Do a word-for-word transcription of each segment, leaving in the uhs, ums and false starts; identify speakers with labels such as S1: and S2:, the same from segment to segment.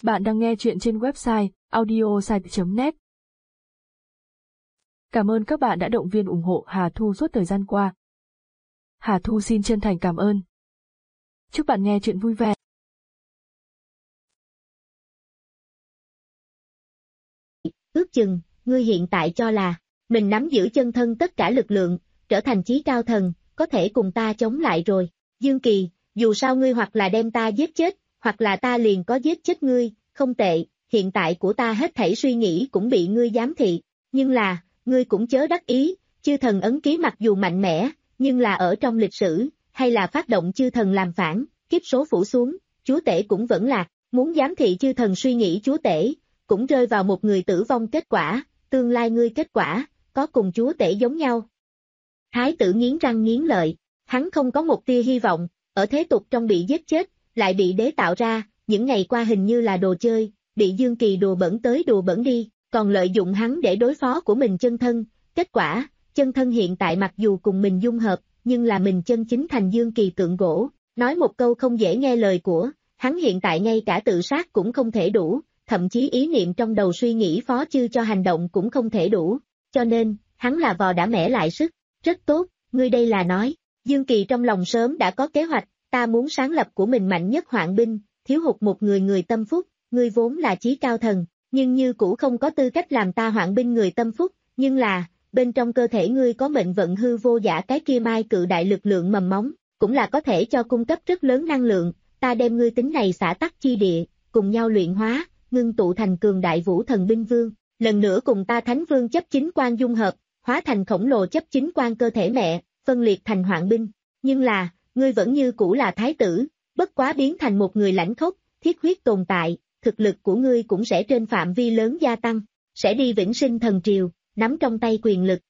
S1: Bạn đang nghe chuyện trên website audiosite chấm net. Cảm ơn các bạn đã động viên ủng hộ Hà Thu suốt thời gian qua. Hà Thu xin chân thành cảm ơn. Chúc bạn nghe chuyện vui vẻ.
S2: Ước chừng, ngươi hiện tại cho là, mình nắm giữ chân thân tất cả lực lượng, trở thành chí cao thần, có thể cùng ta chống lại rồi. Dương Kỳ, dù sao ngươi hoặc là đem ta giết chết, hoặc là ta liền có giết chết ngươi, không tệ, hiện tại của ta hết thảy suy nghĩ cũng bị ngươi giám thị, nhưng là, ngươi cũng chớ đắc ý, chư thần ấn ký mặc dù mạnh mẽ, nhưng là ở trong lịch sử, hay là phát động chư thần làm phản, kiếp số phủ xuống, chúa tể cũng vẫn lạc, muốn giám thị chư thần suy nghĩ chúa tể, cũng rơi vào một người tử vong kết quả, tương lai ngươi kết quả, có cùng chúa tể giống nhau. Thái tử nghiến răng nghiến lợi, hắn không có một tia hy vọng, ở thế tục trong bị giết chết, lại bị đế tạo ra, những ngày qua hình như là đồ chơi, bị Dương Kỳ đùa bẩn tới đùa bẩn đi, còn lợi dụng hắn để đối phó của mình chân thân, kết quả, chân thân hiện tại mặc dù cùng mình dung hợp, nhưng là mình chân chính thành Dương Kỳ tượng gỗ, nói một câu không dễ nghe lời của, hắn hiện tại ngay cả tự sát cũng không thể đủ, thậm chí ý niệm trong đầu suy nghĩ phó chư cho hành động cũng không thể đủ, cho nên, hắn là vò đã mẻ lại sức, rất tốt, ngươi đây là nói, Dương Kỳ trong lòng sớm đã có kế hoạch, ta muốn sáng lập của mình mạnh nhất hoạn binh, thiếu hụt một người người tâm phúc, ngươi vốn là chí cao thần, nhưng như cũ không có tư cách làm ta hoạn binh người tâm phúc, nhưng là, bên trong cơ thể ngươi có mệnh vận hư vô giả cái kia mai cự đại lực lượng mầm móng, cũng là có thể cho cung cấp rất lớn năng lượng, ta đem ngươi tính này xả tắc chi địa, cùng nhau luyện hóa, ngưng tụ thành cường đại vũ thần binh vương, lần nữa cùng ta thánh vương chấp chính quan dung hợp, hóa thành khổng lồ chấp chính quan cơ thể mẹ, phân liệt thành hoạn binh, nhưng là, ngươi vẫn như cũ là thái tử, bất quá biến thành một người lãnh khốc, thiết huyết tồn tại, thực lực của ngươi cũng sẽ trên phạm vi lớn gia tăng, sẽ đi vĩnh sinh thần triều, nắm trong tay quyền lực.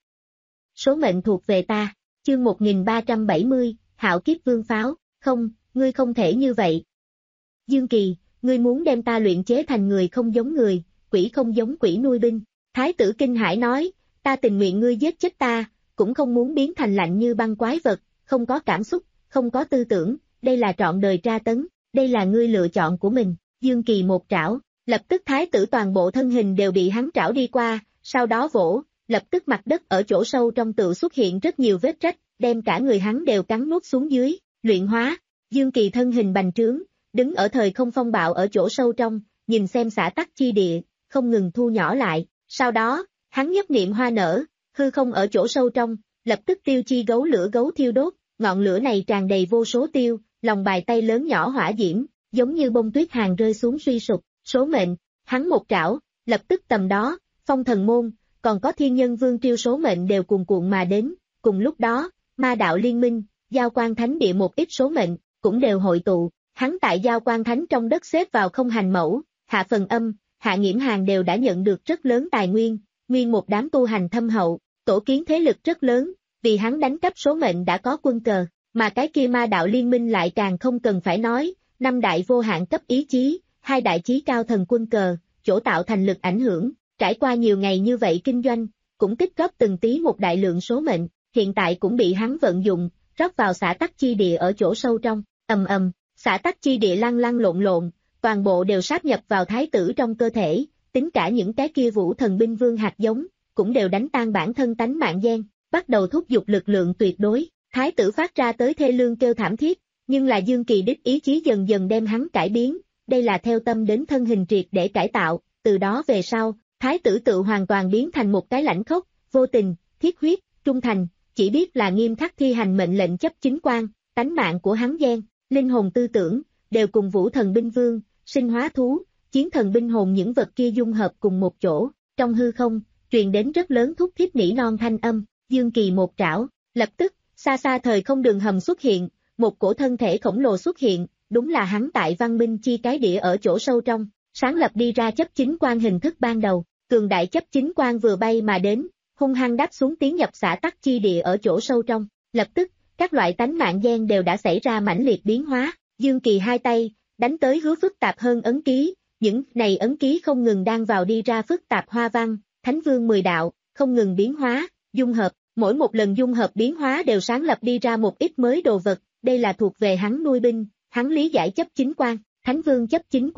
S2: Số mệnh thuộc về ta, chương một nghìn ba trăm bảy mươi, hạo kiếp vương pháo, không, ngươi không thể như vậy. Dương Kỳ, ngươi muốn đem ta luyện chế thành người không giống người, quỷ không giống quỷ nuôi binh, thái tử kinh hãi nói, ta tình nguyện ngươi giết chết ta, cũng không muốn biến thành lạnh như băng quái vật, không có cảm xúc, không có tư tưởng, đây là trọn đời tra tấn, đây là ngươi lựa chọn của mình, Dương Kỳ một trảo, lập tức thái tử toàn bộ thân hình đều bị hắn trảo đi qua, sau đó vỗ, lập tức mặt đất ở chỗ sâu trong tự xuất hiện rất nhiều vết rách, đem cả người hắn đều cắn nuốt xuống dưới, luyện hóa, Dương Kỳ thân hình bành trướng, đứng ở thời không phong bạo ở chỗ sâu trong, nhìn xem xả tắc chi địa, không ngừng thu nhỏ lại, sau đó, hắn nhất niệm hoa nở, hư không ở chỗ sâu trong, lập tức tiêu chi gấu lửa gấu thiêu đốt, ngọn lửa này tràn đầy vô số tiêu, lòng bàn tay lớn nhỏ hỏa diễm, giống như bông tuyết hàng rơi xuống suy sụp, số mệnh, hắn một trảo, lập tức tầm đó, phong thần môn, còn có thiên nhân vương triêu số mệnh đều cuồn cuộn mà đến, cùng lúc đó, ma đạo liên minh, giao quan thánh địa một ít số mệnh, cũng đều hội tụ, hắn tại giao quan thánh trong đất xếp vào không hành mẫu, hạ phần âm, hạ nghiễm hàng đều đã nhận được rất lớn tài nguyên, nguyên một đám tu hành thâm hậu, tổ kiến thế lực rất lớn, vì hắn đánh cắp số mệnh đã có quân cờ, mà cái kia ma đạo liên minh lại càng không cần phải nói, năm đại vô hạn cấp ý chí, hai đại chí cao thần quân cờ, chỗ tạo thành lực ảnh hưởng, trải qua nhiều ngày như vậy kinh doanh, cũng tích góp từng tí một đại lượng số mệnh, hiện tại cũng bị hắn vận dụng, rót vào xả tắc chi địa ở chỗ sâu trong, ầm ầm, xả tắc chi địa lăn lăn lộn lộn, toàn bộ đều sáp nhập vào thái tử trong cơ thể, tính cả những cái kia vũ thần binh vương hạt giống, cũng đều đánh tan bản thân tánh mạng gen, bắt đầu thúc giục lực lượng tuyệt đối, thái tử phát ra tới thê lương kêu thảm thiết, nhưng là Dương Kỳ đích ý chí dần dần đem hắn cải biến, đây là theo tâm đến thân hình triệt để cải tạo, từ đó về sau, thái tử tự hoàn toàn biến thành một cái lãnh khốc, vô tình, thiết huyết, trung thành, chỉ biết là nghiêm khắc thi hành mệnh lệnh chấp chính quan, tánh mạng của hắn gen, linh hồn tư tưởng, đều cùng vũ thần binh vương, sinh hóa thú, chiến thần binh hồn những vật kia dung hợp cùng một chỗ, trong hư không, truyền đến rất lớn thúc thiết nỉ non thanh âm, Dương Kỳ một trảo, lập tức, xa xa thời không đường hầm xuất hiện, một cổ thân thể khổng lồ xuất hiện, đúng là hắn tại văn minh chi cái địa ở chỗ sâu trong, sáng lập đi ra chấp chính quan hình thức ban đầu, cường đại chấp chính quan vừa bay mà đến, hung hăng đáp xuống tiến nhập xả tắc chi địa ở chỗ sâu trong, lập tức, các loại tánh mạng gen đều đã xảy ra mãnh liệt biến hóa, Dương Kỳ hai tay, đánh tới hứa phức tạp hơn ấn ký, những này ấn ký không ngừng đang vào đi ra phức tạp hoa văn, thánh vương mười đạo, không ngừng biến hóa, dung hợp, mỗi một lần dung hợp biến hóa đều sáng lập đi ra một ít mới đồ vật, đây là thuộc về hắn nuôi binh, hắn lý giải chấp chính quan, thánh vương chấp chính quan,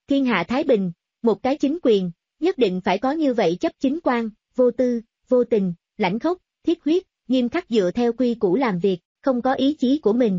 S2: thiên hạ thái bình, một cái chính quyền, nhất định phải có như vậy chấp chính quan, vô tư, vô tình, lãnh khốc, thiết huyết, nghiêm khắc dựa theo quy củ làm việc, không có ý chí của mình.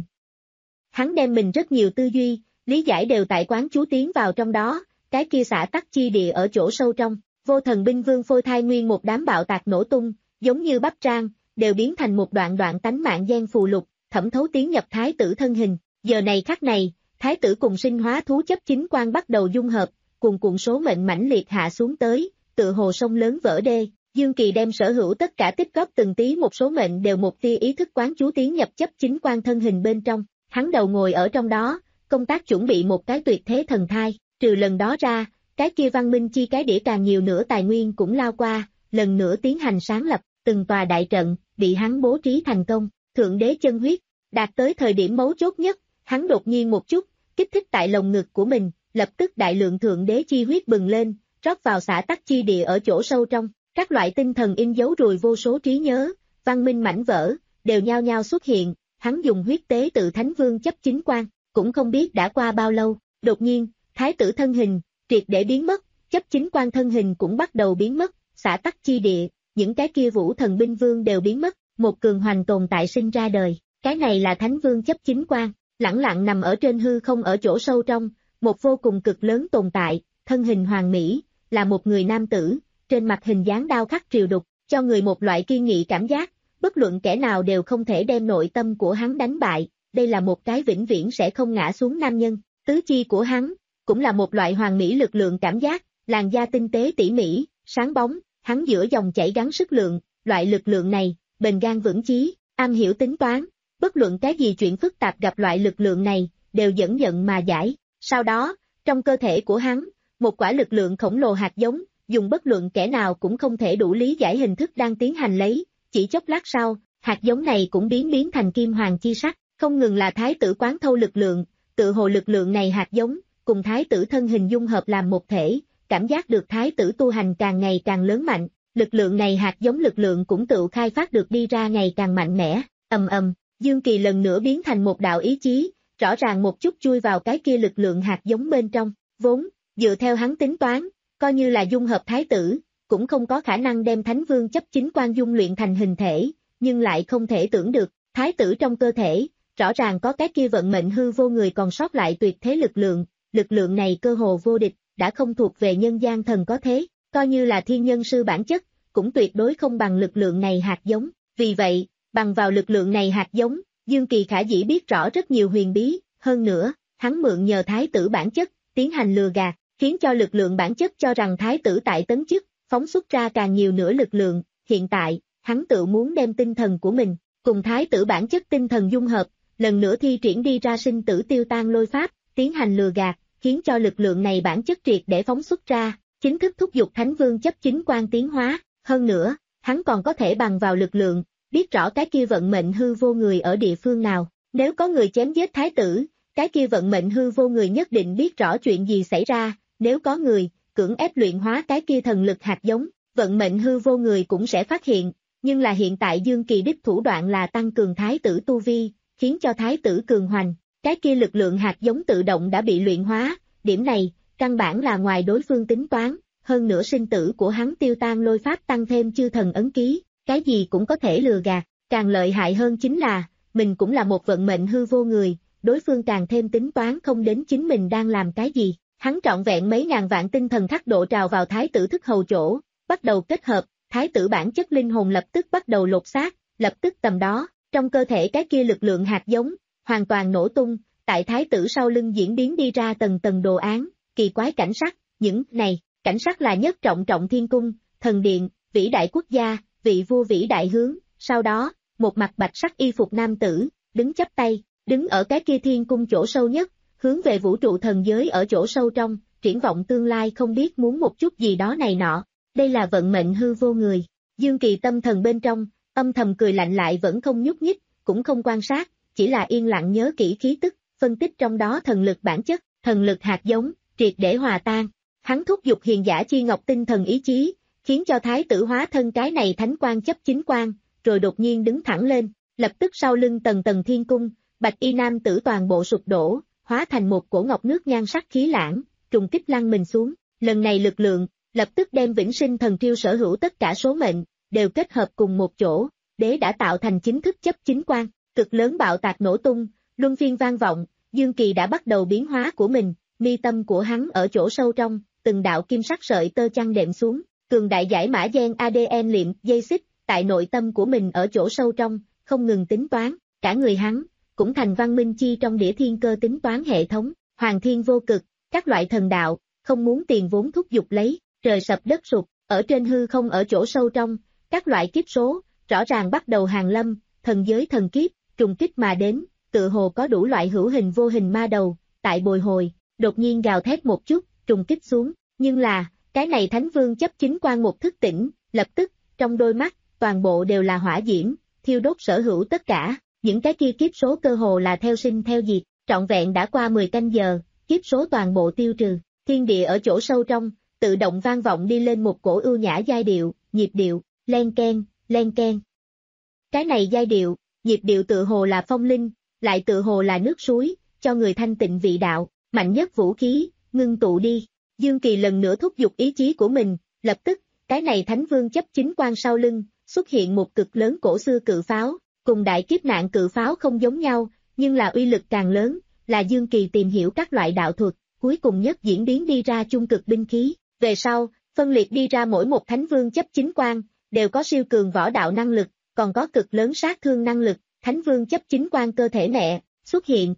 S2: Hắn đem mình rất nhiều tư duy, lý giải đều tại quán chú tiến vào trong đó, cái kia xã tắc chi địa ở chỗ sâu trong, vô thần binh vương phôi thai nguyên một đám bạo tạc nổ tung, giống như bắp rang, đều biến thành một đoạn đoạn tánh mạng gen phù lục, thẩm thấu tiến nhập thái tử thân hình. Giờ này khắc này, thái tử cùng sinh hóa thú chấp chính quan bắt đầu dung hợp, cùng cuộn số mệnh mãnh liệt hạ xuống tới, tự hồ sông lớn vỡ đê. Dương Kỳ đem sở hữu tất cả tích góp từng tí một số mệnh đều một tia ý thức quán chú tiến nhập chấp chính quan thân hình bên trong, hắn đầu ngồi ở trong đó, công tác chuẩn bị một cái tuyệt thế thần thai, trừ lần đó ra, cái kia văn minh chi cái đĩa càng nhiều nữa tài nguyên cũng lao qua, lần nữa tiến hành sáng lập, từng tòa đại trận, bị hắn bố trí thành công, thượng đế chân huyết, đạt tới thời điểm mấu chốt nhất, hắn đột nhiên một chút, kích thích tại lồng ngực của mình, lập tức đại lượng thượng đế chi huyết bừng lên, rót vào xã tắc chi địa ở chỗ sâu trong. Các loại tinh thần in dấu rùi vô số trí nhớ, văn minh mảnh vỡ, đều nhao nhao xuất hiện, hắn dùng huyết tế tự thánh vương chấp chính quan, cũng không biết đã qua bao lâu, đột nhiên, thái tử thân hình, triệt để biến mất, chấp chính quan thân hình cũng bắt đầu biến mất, xã tắc chi địa, những cái kia vũ thần binh vương đều biến mất, một cường hoành tồn tại sinh ra đời, cái này là thánh vương chấp chính quan, lẳng lặng nằm ở trên hư không ở chỗ sâu trong, một vô cùng cực lớn tồn tại, thân hình hoàn mỹ, là một người nam tử. Trên mặt hình dáng đao khắc triều đục, cho người một loại kiên nghị cảm giác, bất luận kẻ nào đều không thể đem nội tâm của hắn đánh bại, đây là một cái vĩnh viễn sẽ không ngã xuống nam nhân, tứ chi của hắn, cũng là một loại hoàn mỹ lực lượng cảm giác, làn da tinh tế tỉ mỉ, sáng bóng, hắn giữa dòng chảy gắng sức lượng, loại lực lượng này, bền gan vững chí, am hiểu tính toán, bất luận cái gì chuyện phức tạp gặp loại lực lượng này, đều dẫn nhận mà giải, sau đó, trong cơ thể của hắn, một quả lực lượng khổng lồ hạt giống, dùng bất luận kẻ nào cũng không thể đủ lý giải hình thức đang tiến hành lấy, chỉ chốc lát sau, hạt giống này cũng biến biến thành kim hoàng chi sắc, không ngừng là thái tử quán thâu lực lượng, tự hồ lực lượng này hạt giống, cùng thái tử thân hình dung hợp làm một thể, cảm giác được thái tử tu hành càng ngày càng lớn mạnh, lực lượng này hạt giống lực lượng cũng tự khai phát được đi ra ngày càng mạnh mẽ, ầm ầm, Dương Kỳ lần nữa biến thành một đạo ý chí, rõ ràng một chút chui vào cái kia lực lượng hạt giống bên trong, vốn, dựa theo hắn tính toán, coi như là dung hợp thái tử, cũng không có khả năng đem thánh vương chấp chính quan dung luyện thành hình thể, nhưng lại không thể tưởng được, thái tử trong cơ thể, rõ ràng có cái kia vận mệnh hư vô người còn sót lại tuyệt thế lực lượng, lực lượng này cơ hồ vô địch, đã không thuộc về nhân gian thần có thế, coi như là thiên nhân sư bản chất, cũng tuyệt đối không bằng lực lượng này hạt giống, vì vậy, bằng vào lực lượng này hạt giống, Dương Kỳ khả dĩ biết rõ rất nhiều huyền bí, hơn nữa, hắn mượn nhờ thái tử bản chất, tiến hành lừa gạt, khiến cho lực lượng bản chất cho rằng thái tử tại tấn chức, phóng xuất ra càng nhiều nữa lực lượng, hiện tại, hắn tự muốn đem tinh thần của mình, cùng thái tử bản chất tinh thần dung hợp, lần nữa thi triển đi ra sinh tử tiêu tan lôi pháp, tiến hành lừa gạt, khiến cho lực lượng này bản chất triệt để phóng xuất ra, chính thức thúc giục thánh vương chấp chính quan tiến hóa, hơn nữa, hắn còn có thể bằng vào lực lượng, biết rõ cái kia vận mệnh hư vô người ở địa phương nào, nếu có người chém giết thái tử, cái kia vận mệnh hư vô người nhất định biết rõ chuyện gì xảy ra, nếu có người, cưỡng ép luyện hóa cái kia thần lực hạt giống, vận mệnh hư vô người cũng sẽ phát hiện, nhưng là hiện tại Dương Kỳ đích thủ đoạn là tăng cường thái tử tu vi, khiến cho thái tử cường hoành, cái kia lực lượng hạt giống tự động đã bị luyện hóa, điểm này, căn bản là ngoài đối phương tính toán, hơn nữa sinh tử của hắn tiêu tan lôi pháp tăng thêm chư thần ấn ký, cái gì cũng có thể lừa gạt, càng lợi hại hơn chính là, mình cũng là một vận mệnh hư vô người, đối phương càng thêm tính toán không đến chính mình đang làm cái gì. Hắn trọn vẹn mấy ngàn vạn tinh thần khắc độ trào vào thái tử thức hầu chỗ, bắt đầu kết hợp, thái tử bản chất linh hồn lập tức bắt đầu lột xác, lập tức tầm đó, trong cơ thể cái kia lực lượng hạt giống, hoàn toàn nổ tung, tại thái tử sau lưng diễn biến đi ra tầng tầng đồ án, kỳ quái cảnh sắc, những này, cảnh sắc là nhất trọng trọng thiên cung, thần điện, vĩ đại quốc gia, vị vua vĩ đại hướng, sau đó, một mặt bạch sắc y phục nam tử, đứng chắp tay, đứng ở cái kia thiên cung chỗ sâu nhất, hướng về vũ trụ thần giới ở chỗ sâu trong, triển vọng tương lai không biết muốn một chút gì đó này nọ, đây là vận mệnh hư vô người. Dương Kỳ tâm thần bên trong, âm thầm cười lạnh lại vẫn không nhúc nhích, cũng không quan sát, chỉ là yên lặng nhớ kỹ khí tức, phân tích trong đó thần lực bản chất, thần lực hạt giống, triệt để hòa tan. Hắn thúc giục hiền giả chi ngọc tinh thần ý chí, khiến cho thái tử hóa thân cái này thánh quan chấp chính quan, rồi đột nhiên đứng thẳng lên, lập tức sau lưng tầng tầng thiên cung, bạch y nam tử toàn bộ sụp đổ, hóa thành một cổ ngọc nước nhan sắc khí lãng, trùng kích lăn mình xuống, lần này lực lượng, lập tức đem Vĩnh Sinh Thần Triêu sở hữu tất cả số mệnh, đều kết hợp cùng một chỗ, đế đã tạo thành chính thức chấp chính quan, cực lớn bạo tạc nổ tung, luân phiên vang vọng, Dương Kỳ đã bắt đầu biến hóa của mình, mi tâm của hắn ở chỗ sâu trong, từng đạo kim sắc sợi tơ chăn đệm xuống, cường đại giải mã gen a đê en liệm dây xích, tại nội tâm của mình ở chỗ sâu trong, không ngừng tính toán, cả người hắn, cũng thành văn minh chi trong đĩa thiên cơ tính toán hệ thống, hoàng thiên vô cực, các loại thần đạo, không muốn tiền vốn thúc giục lấy, trời sập đất sụp, ở trên hư không ở chỗ sâu trong, các loại kiếp số, rõ ràng bắt đầu hàng lâm, thần giới thần kiếp, trùng kích mà đến, tự hồ có đủ loại hữu hình vô hình ma đầu, tại bồi hồi, đột nhiên gào thét một chút, trùng kích xuống, nhưng là, cái này Thánh Vương chấp chính quan một thức tỉnh, lập tức, trong đôi mắt, toàn bộ đều là hỏa diễm, thiêu đốt sở hữu tất cả, những cái kia kiếp số cơ hồ là theo sinh theo diệt, trọn vẹn đã qua mười canh giờ, kiếp số toàn bộ tiêu trừ, thiên địa ở chỗ sâu trong, tự động vang vọng đi lên một cổ ưu nhã giai điệu, nhịp điệu, len ken, len ken. Cái này giai điệu, nhịp điệu tự hồ là phong linh, lại tự hồ là nước suối, cho người thanh tịnh vị đạo, mạnh nhất vũ khí, ngưng tụ đi. Dương Kỳ lần nữa thúc giục ý chí của mình, lập tức, cái này Thánh Vương chấp chính quan sau lưng, xuất hiện một cực lớn cổ xưa cự pháo, cùng đại kiếp nạn cự pháo không giống nhau, nhưng là uy lực càng lớn, là Dương Kỳ tìm hiểu các loại đạo thuật, cuối cùng nhất diễn biến đi ra chung cực binh khí. Về sau, phân liệt đi ra mỗi một Thánh Vương chấp chính quan, đều có siêu cường võ đạo năng lực, còn có cực lớn sát thương năng lực, Thánh Vương chấp chính quan cơ thể mẹ, xuất hiện.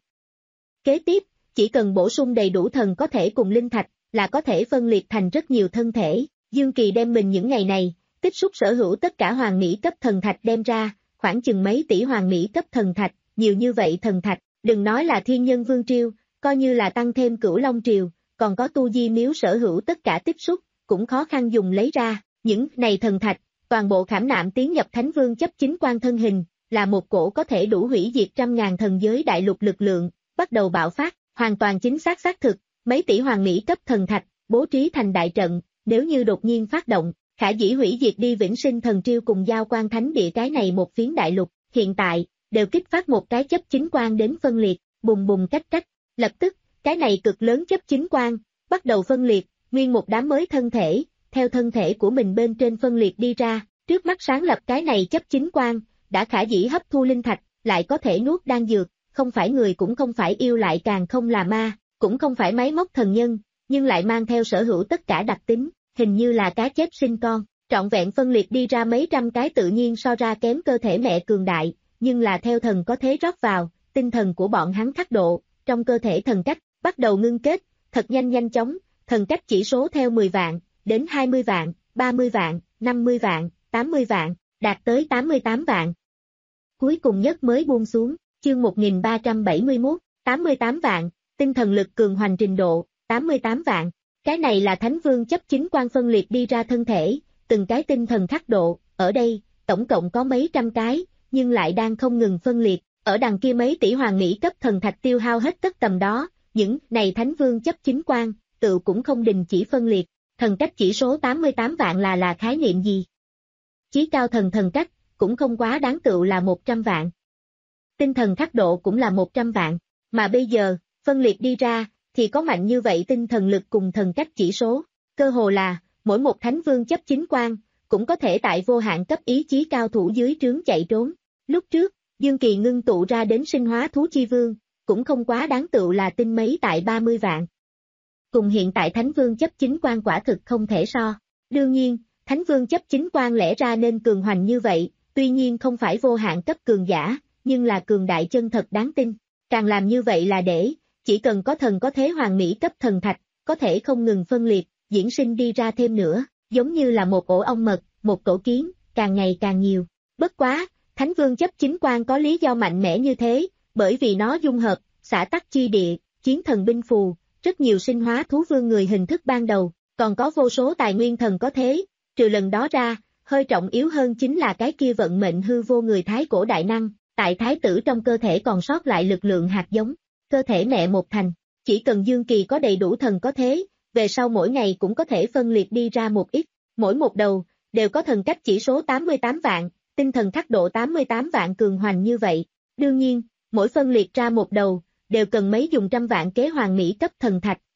S2: Kế tiếp, chỉ cần bổ sung đầy đủ thần có thể cùng linh thạch, là có thể phân liệt thành rất nhiều thân thể. Dương Kỳ đem mình những ngày này, tích xúc sở hữu tất cả hoàng mỹ cấp thần thạch đem ra, khoảng chừng mấy tỷ hoàng mỹ cấp thần thạch, nhiều như vậy thần thạch, đừng nói là thiên nhân vương triều, coi như là tăng thêm cửu long triều, còn có tu di miếu sở hữu tất cả tích xúc, cũng khó khăn dùng lấy ra, những này thần thạch, toàn bộ khảm nạm tiến nhập Thánh Vương chấp chính quan thân hình, là một cổ có thể đủ hủy diệt trăm ngàn thần giới đại lục lực lượng, bắt đầu bạo phát, hoàn toàn chính xác xác thực, mấy tỷ hoàng mỹ cấp thần thạch, bố trí thành đại trận, nếu như đột nhiên phát động, khả dĩ hủy diệt đi Vĩnh Sinh Thần Triêu cùng Giao Quan Thánh Địa cái này một phiến đại lục, hiện tại, đều kích phát một cái chấp chính quan đến phân liệt, bùng bùng cách cách, lập tức, cái này cực lớn chấp chính quan, bắt đầu phân liệt, nguyên một đám mới thân thể, theo thân thể của mình bên trên phân liệt đi ra, trước mắt sáng lập cái này chấp chính quan, đã khả dĩ hấp thu linh thạch, lại có thể nuốt đan dược, không phải người cũng không phải yêu lại càng không là ma, cũng không phải máy móc thần nhân, nhưng lại mang theo sở hữu tất cả đặc tính, hình như là cá chép sinh con, trọn vẹn phân liệt đi ra mấy trăm cái tự nhiên so ra kém cơ thể mẹ cường đại, nhưng là theo thần có thế rót vào, tinh thần của bọn hắn khắc độ, trong cơ thể thần cách, bắt đầu ngưng kết, thật nhanh nhanh chóng, thần cách chỉ số theo mười vạn, đến hai mươi vạn, ba mươi vạn, năm mươi vạn, tám mươi vạn, đạt tới tám mươi tám vạn. Cuối cùng nhất mới buông xuống, chương một nghìn ba trăm bảy mươi mốt, tám mươi tám vạn, tinh thần lực cường hoành trình độ, tám mươi tám vạn. Cái này là Thánh Vương chấp chính quan phân liệt đi ra thân thể, từng cái tinh thần khắc độ, ở đây, tổng cộng có mấy trăm cái, nhưng lại đang không ngừng phân liệt, ở đằng kia mấy tỷ hoàng mỹ cấp thần thạch tiêu hao hết tất tầm đó, những này Thánh Vương chấp chính quan, tự cũng không đình chỉ phân liệt, thần cách chỉ số tám mươi tám vạn là là khái niệm gì? Chí cao thần thần cách, cũng không quá đáng tựu là một trăm vạn. Tinh thần khắc độ cũng là một trăm vạn, mà bây giờ, phân liệt đi ra, thì có mạnh như vậy tinh thần lực cùng thần cách chỉ số, cơ hồ là, mỗi một Thánh Vương chấp chính quan, cũng có thể tại vô hạn cấp ý chí cao thủ dưới trướng chạy trốn. Lúc trước, Dương Kỳ ngưng tụ ra đến sinh hóa thú chi vương, cũng không quá đáng tựu là tinh mấy tại ba mươi vạn. Cùng hiện tại Thánh Vương chấp chính quan quả thực không thể so. Đương nhiên, Thánh Vương chấp chính quan lẽ ra nên cường hoành như vậy, tuy nhiên không phải vô hạn cấp cường giả, nhưng là cường đại chân thật đáng tin. Càng làm như vậy là để, chỉ cần có thần có thế hoàng mỹ cấp thần thạch, có thể không ngừng phân liệt, diễn sinh đi ra thêm nữa, giống như là một ổ ong mật, một tổ kiến, càng ngày càng nhiều. Bất quá, Thánh Vương chấp chính quan có lý do mạnh mẽ như thế, bởi vì nó dung hợp, xả tắc chi địa, chiến thần binh phù, rất nhiều sinh hóa thú vương người hình thức ban đầu, còn có vô số tài nguyên thần có thế, trừ lần đó ra, hơi trọng yếu hơn chính là cái kia vận mệnh hư vô người thái cổ đại năng, tại thái tử trong cơ thể còn sót lại lực lượng hạt giống, cơ thể mẹ một thành, chỉ cần Dương Kỳ có đầy đủ thần có thế, về sau mỗi ngày cũng có thể phân liệt đi ra một ít, mỗi một đầu, đều có thần cách chỉ số tám mươi tám vạn, tinh thần khắc độ tám mươi tám vạn cường hoành như vậy, đương nhiên, mỗi phân liệt ra một đầu, đều cần mấy dùng trăm vạn kế hoàng mỹ cấp thần thạch,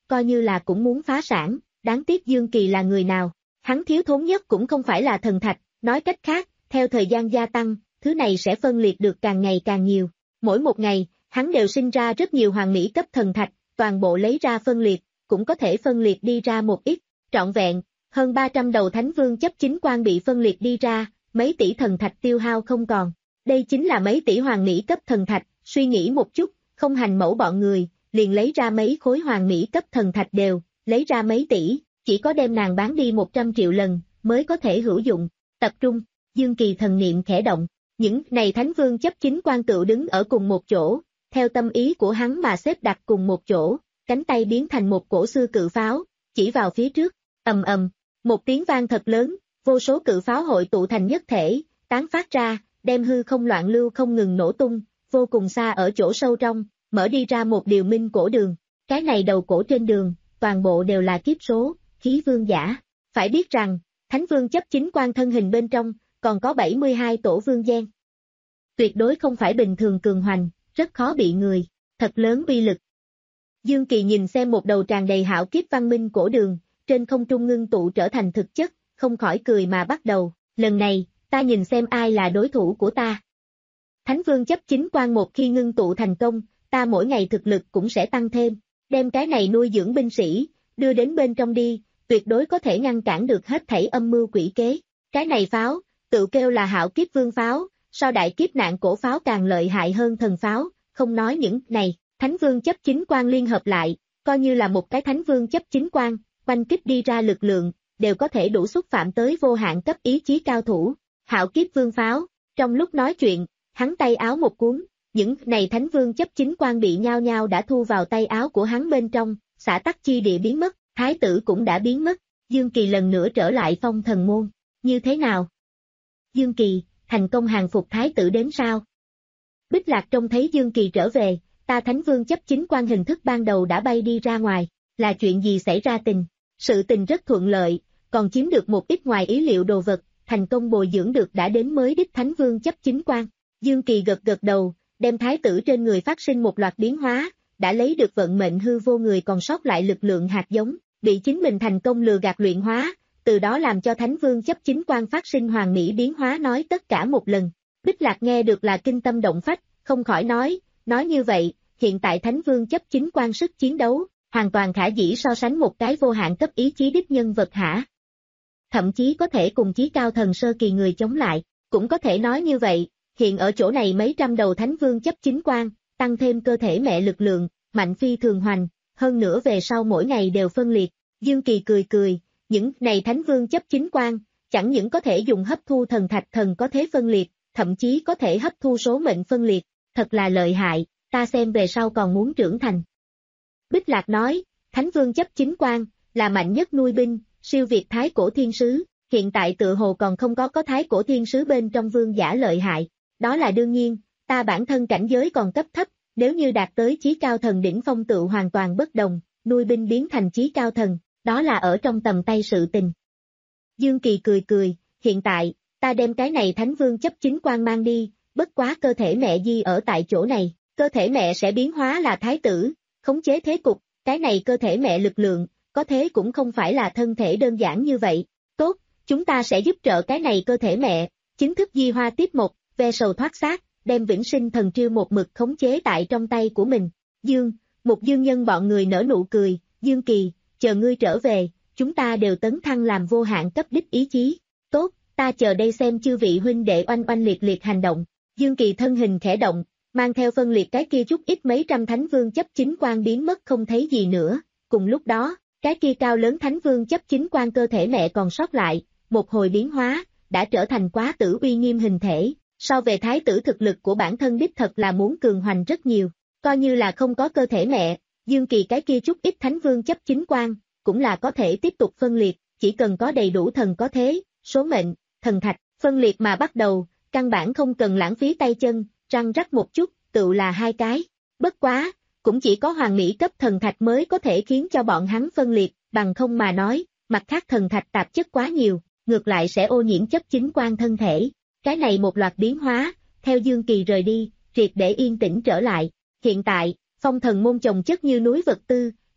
S2: coi như là cũng muốn phá sản, đáng tiếc Dương Kỳ là người nào. Hắn thiếu thốn nhất cũng không phải là thần thạch, nói cách khác, theo thời gian gia tăng, thứ này sẽ phân liệt được càng ngày càng nhiều. Mỗi một ngày, hắn đều sinh ra rất nhiều hoàng mỹ cấp thần thạch, toàn bộ lấy ra phân liệt, cũng có thể phân liệt đi ra một ít, trọn vẹn, hơn ba trăm đầu thánh vương chấp chính quan bị phân liệt đi ra, mấy tỷ thần thạch tiêu hao không còn. Đây chính là mấy tỷ hoàng mỹ cấp thần thạch, suy nghĩ một chút, không hành mẫu bọn người, liền lấy ra mấy khối hoàng mỹ cấp thần thạch đều, lấy ra mấy tỷ, chỉ có đem nàng bán đi một trăm triệu lần, mới có thể hữu dụng. Tập trung, Dương Kỳ thần niệm khẽ động, những này thánh vương chấp chính quan tự đứng ở cùng một chỗ, theo tâm ý của hắn mà xếp đặt cùng một chỗ, cánh tay biến thành một cổ xưa cự pháo, chỉ vào phía trước, ầm ầm, một tiếng vang thật lớn, vô số cự pháo hội tụ thành nhất thể, tán phát ra, đem hư không loạn lưu không ngừng nổ tung, vô cùng xa ở chỗ sâu trong, mở đi ra một điều minh cổ đường. Cái này đầu cổ trên đường, toàn bộ đều là kiếp số, khí vương giả. Phải biết rằng, thánh vương chấp chính quan thân hình bên trong, còn có bảy mươi hai tổ vương gen. Tuyệt đối không phải bình thường cường hoành, rất khó bị người, thật lớn uy lực. Dương Kỳ nhìn xem một đầu tràn đầy hạo kiếp văn minh cổ đường, trên không trung ngưng tụ trở thành thực chất, không khỏi cười mà bắt đầu, lần này, ta nhìn xem ai là đối thủ của ta. Thánh vương chấp chính quan một khi ngưng tụ thành công, ta mỗi ngày thực lực cũng sẽ tăng thêm, đem cái này nuôi dưỡng binh sĩ, đưa đến bên trong đi, tuyệt đối có thể ngăn cản được hết thảy âm mưu quỷ kế. Cái này pháo, tự kêu là hạo kiếp vương pháo, so đại kiếp nạn cổ pháo càng lợi hại hơn thần pháo, không nói những này, thánh vương chấp chính quan liên hợp lại, coi như là một cái thánh vương chấp chính quan, oanh kích đi ra lực lượng, đều có thể đủ xúc phạm tới vô hạn cấp ý chí cao thủ. Hạo kiếp vương pháo, trong lúc nói chuyện, hắn tay áo một cuốn, những này thánh vương chấp chính quan bị nhao nhao đã thu vào tay áo của hắn bên trong, xả tắc chi địa biến mất, thái tử cũng đã biến mất, Dương Kỳ lần nữa trở lại phong thần môn, như thế nào? Dương Kỳ, thành công hàng phục thái tử đến sao? Bích Lạc trông thấy Dương Kỳ trở về, ta thánh vương chấp chính quan hình thức ban đầu đã bay đi ra ngoài, là chuyện gì xảy ra tình? Sự tình rất thuận lợi, còn chiếm được một ít ngoài ý liệu đồ vật, thành công bồi dưỡng được đã đến mới đích thánh vương chấp chính quan. Dương Kỳ gật gật đầu, đem thái tử trên người phát sinh một loạt biến hóa, đã lấy được vận mệnh hư vô người còn sót lại lực lượng hạt giống, bị chính mình thành công lừa gạt luyện hóa, từ đó làm cho thánh vương chấp chính quan phát sinh hoàn mỹ biến hóa nói tất cả một lần. Bích Lạc nghe được là kinh tâm động phách, không khỏi nói, nói như vậy, hiện tại thánh vương chấp chính quan sức chiến đấu, hoàn toàn khả dĩ so sánh một cái vô hạn cấp ý chí đích nhân vật hả? Thậm chí có thể cùng chí cao thần sơ kỳ người chống lại, cũng có thể nói như vậy, hiện ở chỗ này mấy trăm đầu thánh vương chấp chính quan, tăng thêm cơ thể mẹ lực lượng, mạnh phi thường hoành, hơn nữa về sau mỗi ngày đều phân liệt. Dương Kỳ cười cười, những này thánh vương chấp chính quan, chẳng những có thể dùng hấp thu thần thạch thần có thế phân liệt, thậm chí có thể hấp thu số mệnh phân liệt, thật là lợi hại, ta xem về sau còn muốn trưởng thành. Bích Lạc nói, thánh vương chấp chính quan, là mạnh nhất nuôi binh, siêu việt thái cổ thiên sứ, hiện tại tự hồ còn không có có thái cổ thiên sứ bên trong vương giả lợi hại, đó là đương nhiên, ta bản thân cảnh giới còn cấp thấp, nếu như đạt tới chí cao thần đỉnh phong tự hoàn toàn bất đồng, nuôi binh biến thành chí cao thần, đó là ở trong tầm tay sự tình. Dương Kỳ cười cười, hiện tại, ta đem cái này thánh vương chấp chính quan mang đi, bất quá cơ thể mẹ di ở tại chỗ này, cơ thể mẹ sẽ biến hóa là thái tử, khống chế thế cục, cái này cơ thể mẹ lực lượng, có thế cũng không phải là thân thể đơn giản như vậy. Tốt, chúng ta sẽ giúp trợ cái này cơ thể mẹ, chính thức di hoa tiếp một, ve sầu thoát xác, đem vĩnh sinh thần triêu một mực khống chế tại trong tay của mình. Dương, một dương nhân bọn người nở nụ cười, Dương Kỳ, chờ ngươi trở về, chúng ta đều tấn thăng làm vô hạn cấp đích ý chí. Tốt, ta chờ đây xem chư vị huynh đệ oanh oanh liệt liệt hành động. Dương Kỳ thân hình khẽ động, mang theo phân liệt cái kia chút ít mấy trăm thánh vương chấp chính quan biến mất không thấy gì nữa. Cùng lúc đó, cái kia cao lớn thánh vương chấp chính quan cơ thể mẹ còn sót lại, một hồi biến hóa, đã trở thành quá tử uy nghiêm hình thể. So về thái tử thực lực của bản thân đích thật là muốn cường hoành rất nhiều, coi như là không có cơ thể mẹ, Dương Kỳ cái kia chút ít thánh vương chấp chính quan, cũng là có thể tiếp tục phân liệt, chỉ cần có đầy đủ thần có thế, số mệnh, thần thạch, phân liệt mà bắt đầu, căn bản không cần lãng phí tay chân, răng rắc một chút, tự là hai cái. Bất quá, cũng chỉ có hoàng mỹ cấp thần thạch mới có thể khiến cho bọn hắn phân liệt, bằng không mà nói, mặt khác thần thạch tạp chất quá nhiều, ngược lại sẽ ô nhiễm chấp chính quan thân thể. Cái này một loạt biến hóa, theo Dương Kỳ rời đi, triệt để yên tĩnh trở lại. Hiện tại, phong thần môn chồng chất như núi vật tư,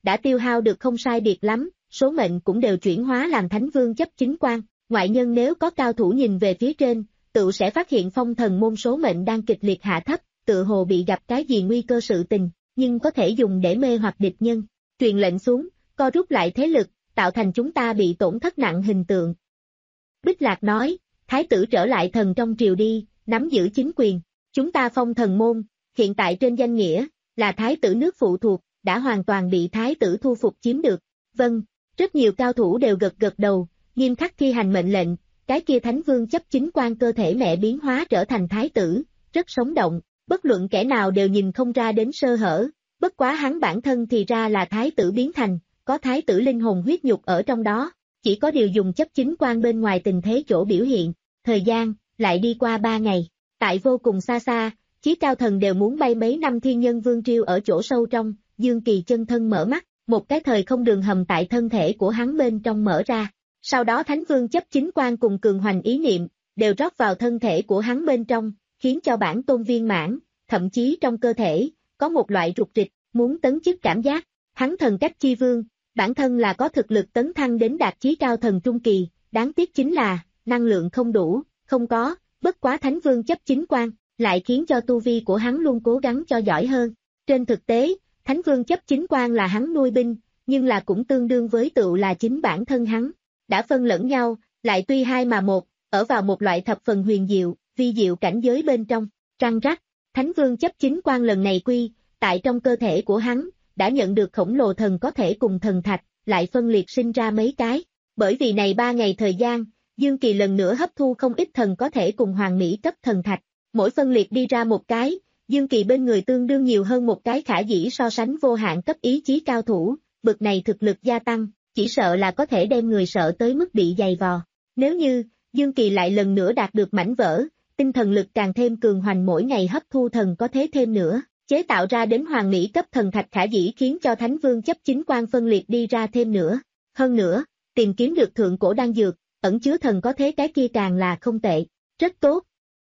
S2: đã tiêu hao được không sai biệt lắm, số mệnh cũng đều chuyển hóa làm thánh vương chấp chính quan. Ngoại nhân nếu có cao thủ nhìn về phía trên, tự sẽ phát hiện phong thần môn số mệnh đang kịch liệt hạ thấp, tự hồ bị gặp cái gì nguy cơ sự tình, nhưng có thể dùng để mê hoặc địch nhân. Truyền lệnh xuống, co rút lại thế lực, tạo thành chúng ta bị tổn thất nặng hình tượng. Bích Lạc nói, thái tử trở lại thần trong triều đi, nắm giữ chính quyền. Chúng ta phong thần môn, hiện tại trên danh nghĩa, là thái tử nước phụ thuộc, đã hoàn toàn bị thái tử thu phục chiếm được. Vâng, rất nhiều cao thủ đều gật gật đầu, nghiêm khắc thi hành mệnh lệnh, cái kia thánh vương chấp chính quan cơ thể mẹ biến hóa trở thành thái tử, rất sống động, bất luận kẻ nào đều nhìn không ra đến sơ hở, bất quá hắn bản thân thì ra là thái tử biến thành, có thái tử linh hồn huyết nhục ở trong đó, chỉ có điều dùng chấp chính quan bên ngoài tình thế chỗ biểu hiện. Thời gian, lại đi qua ba ngày, tại vô cùng xa xa, chí cao thần đều muốn bay mấy năm thiên nhân vương triêu ở chỗ sâu trong, Dương Kỳ chân thân mở mắt, một cái thời không đường hầm tại thân thể của hắn bên trong mở ra. Sau đó thánh vương chấp chính quan cùng cường hoành ý niệm, đều rót vào thân thể của hắn bên trong, khiến cho bản tôn viên mãn, thậm chí trong cơ thể, có một loại rục rịch, muốn tấn chức cảm giác. Hắn thần cách chi vương, bản thân là có thực lực tấn thăng đến đạt chí cao thần trung kỳ, đáng tiếc chính là, năng lượng không đủ, không có, bất quá thánh vương chấp chính quan, lại khiến cho tu vi của hắn luôn cố gắng cho giỏi hơn. Trên thực tế, thánh vương chấp chính quan là hắn nuôi binh, nhưng là cũng tương đương với tựu là chính bản thân hắn. Đã phân lẫn nhau, lại tuy hai mà một, ở vào một loại thập phần huyền diệu, vi diệu cảnh giới bên trong. Răng rắc, thánh vương chấp chính quan lần này quy, tại trong cơ thể của hắn, đã nhận được khổng lồ thần có thể cùng thần thạch, lại phân liệt sinh ra mấy cái. Bởi vì này ba ngày thời gian, Dương Kỳ lần nữa hấp thu không ít thần có thể cùng hoàng mỹ cấp thần thạch. Mỗi phân liệt đi ra một cái, Dương Kỳ bên người tương đương nhiều hơn một cái khả dĩ so sánh vô hạn cấp ý chí cao thủ, bực này thực lực gia tăng, chỉ sợ là có thể đem người sợ tới mức bị dày vò. Nếu như, Dương Kỳ lại lần nữa đạt được mảnh vỡ, tinh thần lực càng thêm cường hoành mỗi ngày hấp thu thần có thế thêm nữa, chế tạo ra đến hoàng mỹ cấp thần thạch khả dĩ khiến cho thánh vương chấp chính quan phân liệt đi ra thêm nữa. Hơn nữa, tìm kiếm được thượng cổ đan dược, ẩn chứa thần có thế cái kia càng là không tệ, rất tốt.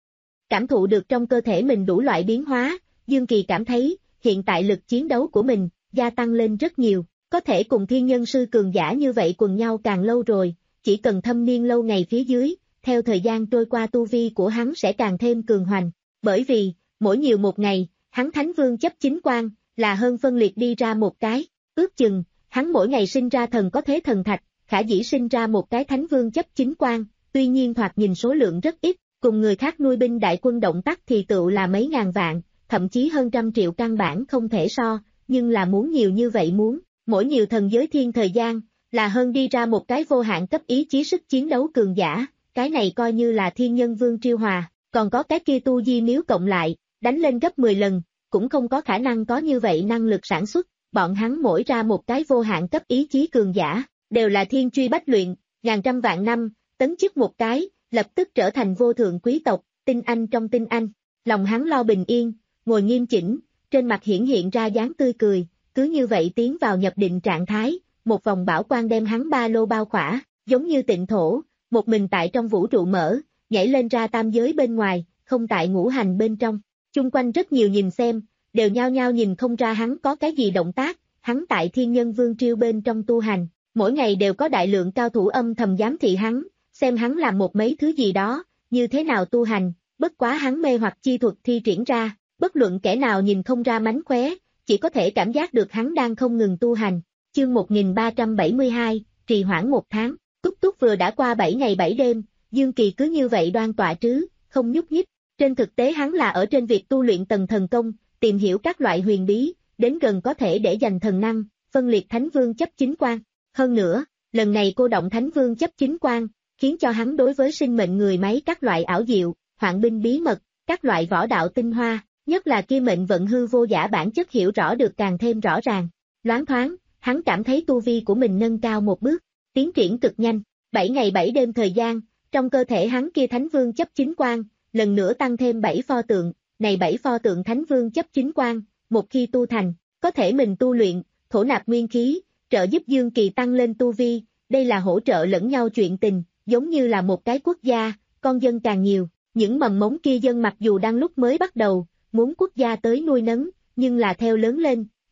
S2: Cảm thụ được trong cơ thể mình đủ loại biến hóa, Dương Kỳ cảm thấy, hiện tại lực chiến đấu của mình, gia tăng lên rất nhiều, có thể cùng thiên nhân sư cường giả như vậy quần nhau càng lâu rồi, chỉ cần thâm niên lâu ngày phía dưới, theo thời gian trôi qua tu vi của hắn sẽ càng thêm cường hoành, bởi vì, mỗi nhiều một ngày, hắn thánh vương chấp chính quan, là hơn phân liệt đi ra một cái, ước chừng, hắn mỗi ngày sinh ra thần có thế thần thạch, khả dĩ sinh ra một cái thánh vương chấp chính quan, tuy nhiên thoạt nhìn số lượng rất ít, cùng người khác nuôi binh đại quân động tác thì tựu là mấy ngàn vạn, thậm chí hơn trăm triệu căn bản không thể so, nhưng là muốn nhiều như vậy muốn, mỗi nhiều thần giới thiên thời gian, là hơn đi ra một cái vô hạn cấp ý chí sức chiến đấu cường giả, cái này coi như là thiên nhân vương triêu hòa, còn có cái kia tu di miếu cộng lại, đánh lên gấp mười lần, cũng không có khả năng có như vậy năng lực sản xuất, bọn hắn mỗi ra một cái vô hạn cấp ý chí cường giả, đều là thiên truy bách luyện, ngàn trăm vạn năm, tấn chức một cái, lập tức trở thành vô thượng quý tộc, tinh anh trong tinh anh, lòng hắn lo bình yên, ngồi nghiêm chỉnh, trên mặt hiển hiện ra dáng tươi cười, cứ như vậy tiến vào nhập định trạng thái, một vòng bảo quang đem hắn ba lô bao khỏa, giống như tịnh thổ, một mình tại trong vũ trụ mở, nhảy lên ra tam giới bên ngoài, không tại ngũ hành bên trong, chung quanh rất nhiều nhìn xem, đều nhao nhao nhìn không ra hắn có cái gì động tác, hắn tại thiên nhân vương triêu bên trong tu hành, mỗi ngày đều có đại lượng cao thủ âm thầm giám thị hắn, xem hắn làm một mấy thứ gì đó, như thế nào tu hành, bất quá hắn mê hoặc chi thuật thi triển ra, bất luận kẻ nào nhìn không ra mánh khóe, chỉ có thể cảm giác được hắn đang không ngừng tu hành. Chương một nghìn ba trăm bảy mươi hai, trì hoãn một tháng, túc túc vừa đã qua bảy ngày bảy đêm, Dương Kỳ cứ như vậy đoan tọa trứ, không nhúc nhích, trên thực tế hắn là ở trên việc tu luyện tầng thần công, tìm hiểu các loại huyền bí, đến gần có thể để dành thần năng, phân liệt thánh vương chấp chính quan. Hơn nữa, lần này cô động thánh vương chấp chính quan, khiến cho hắn đối với sinh mệnh người máy các loại ảo diệu, hoạn binh bí mật, các loại võ đạo tinh hoa, nhất là kia mệnh vận hư vô giả bản chất hiểu rõ được càng thêm rõ ràng. Loáng thoáng, hắn cảm thấy tu vi của mình nâng cao một bước, tiến triển cực nhanh, bảy ngày bảy đêm thời gian, trong cơ thể hắn kia thánh vương chấp chính quan, lần nữa tăng thêm bảy pho tượng, này bảy pho tượng thánh vương chấp chính quan, một khi tu thành, có thể mình tu luyện, thổ nạp nguyên khí, trợ giúp Dương Kỳ tăng lên tu vi, đây là hỗ trợ lẫn nhau chuyện tình, giống như là một cái quốc gia, con dân càng nhiều, những mầm mống kia dân mặc dù đang lúc mới bắt đầu, muốn quốc gia tới nuôi nấng, nhưng là theo lớn lên,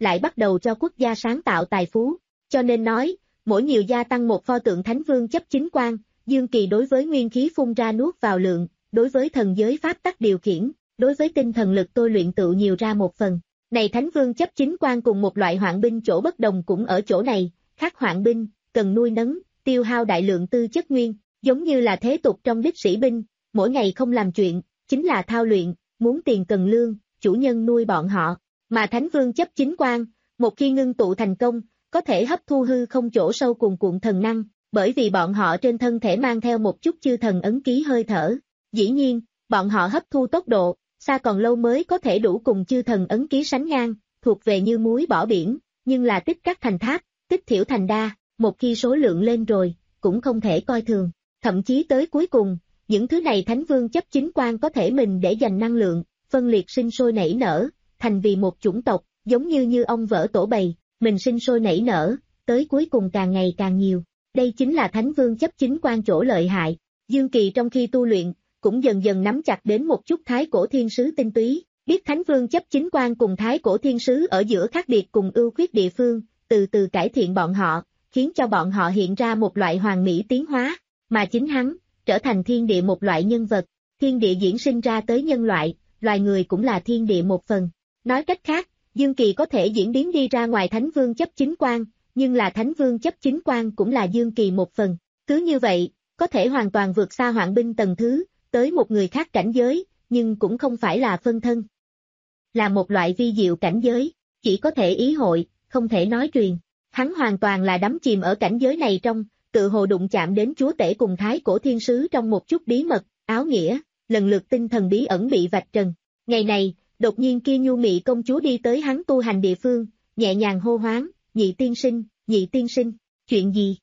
S2: lại bắt đầu cho quốc gia sáng tạo tài phú. Cho nên nói, mỗi nhiều gia tăng một pho tượng Thánh Vương chấp chính quan, Dương Kỳ đối với nguyên khí phun ra nuốt vào lượng, đối với thần giới pháp tắc điều khiển, đối với tinh thần lực tôi luyện tự nhiều ra một phần. Này Thánh Vương chấp chính quan cùng một loại hoạn binh chỗ bất đồng cũng ở chỗ này, khác hoạn binh, cần nuôi nấng, tiêu hao đại lượng tư chất nguyên, giống như là thế tục trong đích sĩ binh, mỗi ngày không làm chuyện, chính là thao luyện, muốn tiền cần lương, chủ nhân nuôi bọn họ. Mà Thánh Vương chấp chính quan, một khi ngưng tụ thành công, có thể hấp thu hư không chỗ sâu cuồn cuộn thần năng, bởi vì bọn họ trên thân thể mang theo một chút chư thần ấn ký hơi thở. Dĩ nhiên, bọn họ hấp thu tốc độ, xa còn lâu mới có thể đủ cùng chư thần ấn ký sánh ngang, thuộc về như muối bỏ biển, nhưng là tích cắt thành tháp, tích thiểu thành đa, một khi số lượng lên rồi, cũng không thể coi thường. Thậm chí tới cuối cùng, những thứ này Thánh Vương chấp chính quan có thể mình để dành năng lượng, phân liệt sinh sôi nảy nở, thành vì một chủng tộc, giống như như ông vỡ tổ bầy, mình sinh sôi nảy nở, tới cuối cùng càng ngày càng nhiều. Đây chính là Thánh Vương chấp chính quan chỗ lợi hại. Dương Kỳ trong khi tu luyện, cũng dần dần nắm chặt đến một chút Thái Cổ Thiên Sứ tinh túy, biết Thánh Vương chấp chính quan cùng Thái Cổ Thiên Sứ ở giữa khác biệt cùng ưu khuyết địa phương, từ từ cải thiện bọn họ, khiến cho bọn họ hiện ra một loại hoàn mỹ tiến hóa, mà chính hắn, trở thành thiên địa một loại nhân vật, thiên địa diễn sinh ra tới nhân loại, loài người cũng là thiên địa một phần. Nói cách khác, Dương Kỳ có thể diễn biến đi ra ngoài Thánh Vương chấp chính quan, nhưng là Thánh Vương chấp chính quan cũng là Dương Kỳ một phần. Cứ như vậy, có thể hoàn toàn vượt xa hoạn binh tầng thứ, tới một người khác cảnh giới, nhưng cũng không phải là phân thân. Là một loại vi diệu cảnh giới, chỉ có thể ý hội, không thể nói truyền. Hắn hoàn toàn là đắm chìm ở cảnh giới này trong, tự hồ đụng chạm đến chúa tể cùng Thái Cổ Thiên Sứ trong một chút bí mật, áo nghĩa, lần lượt tinh thần bí ẩn bị vạch trần. Ngày này, đột nhiên kia nhu mị công chúa đi tới hắn tu hành địa phương, nhẹ nhàng hô hoán, nhị tiên sinh, nhị tiên sinh, chuyện gì?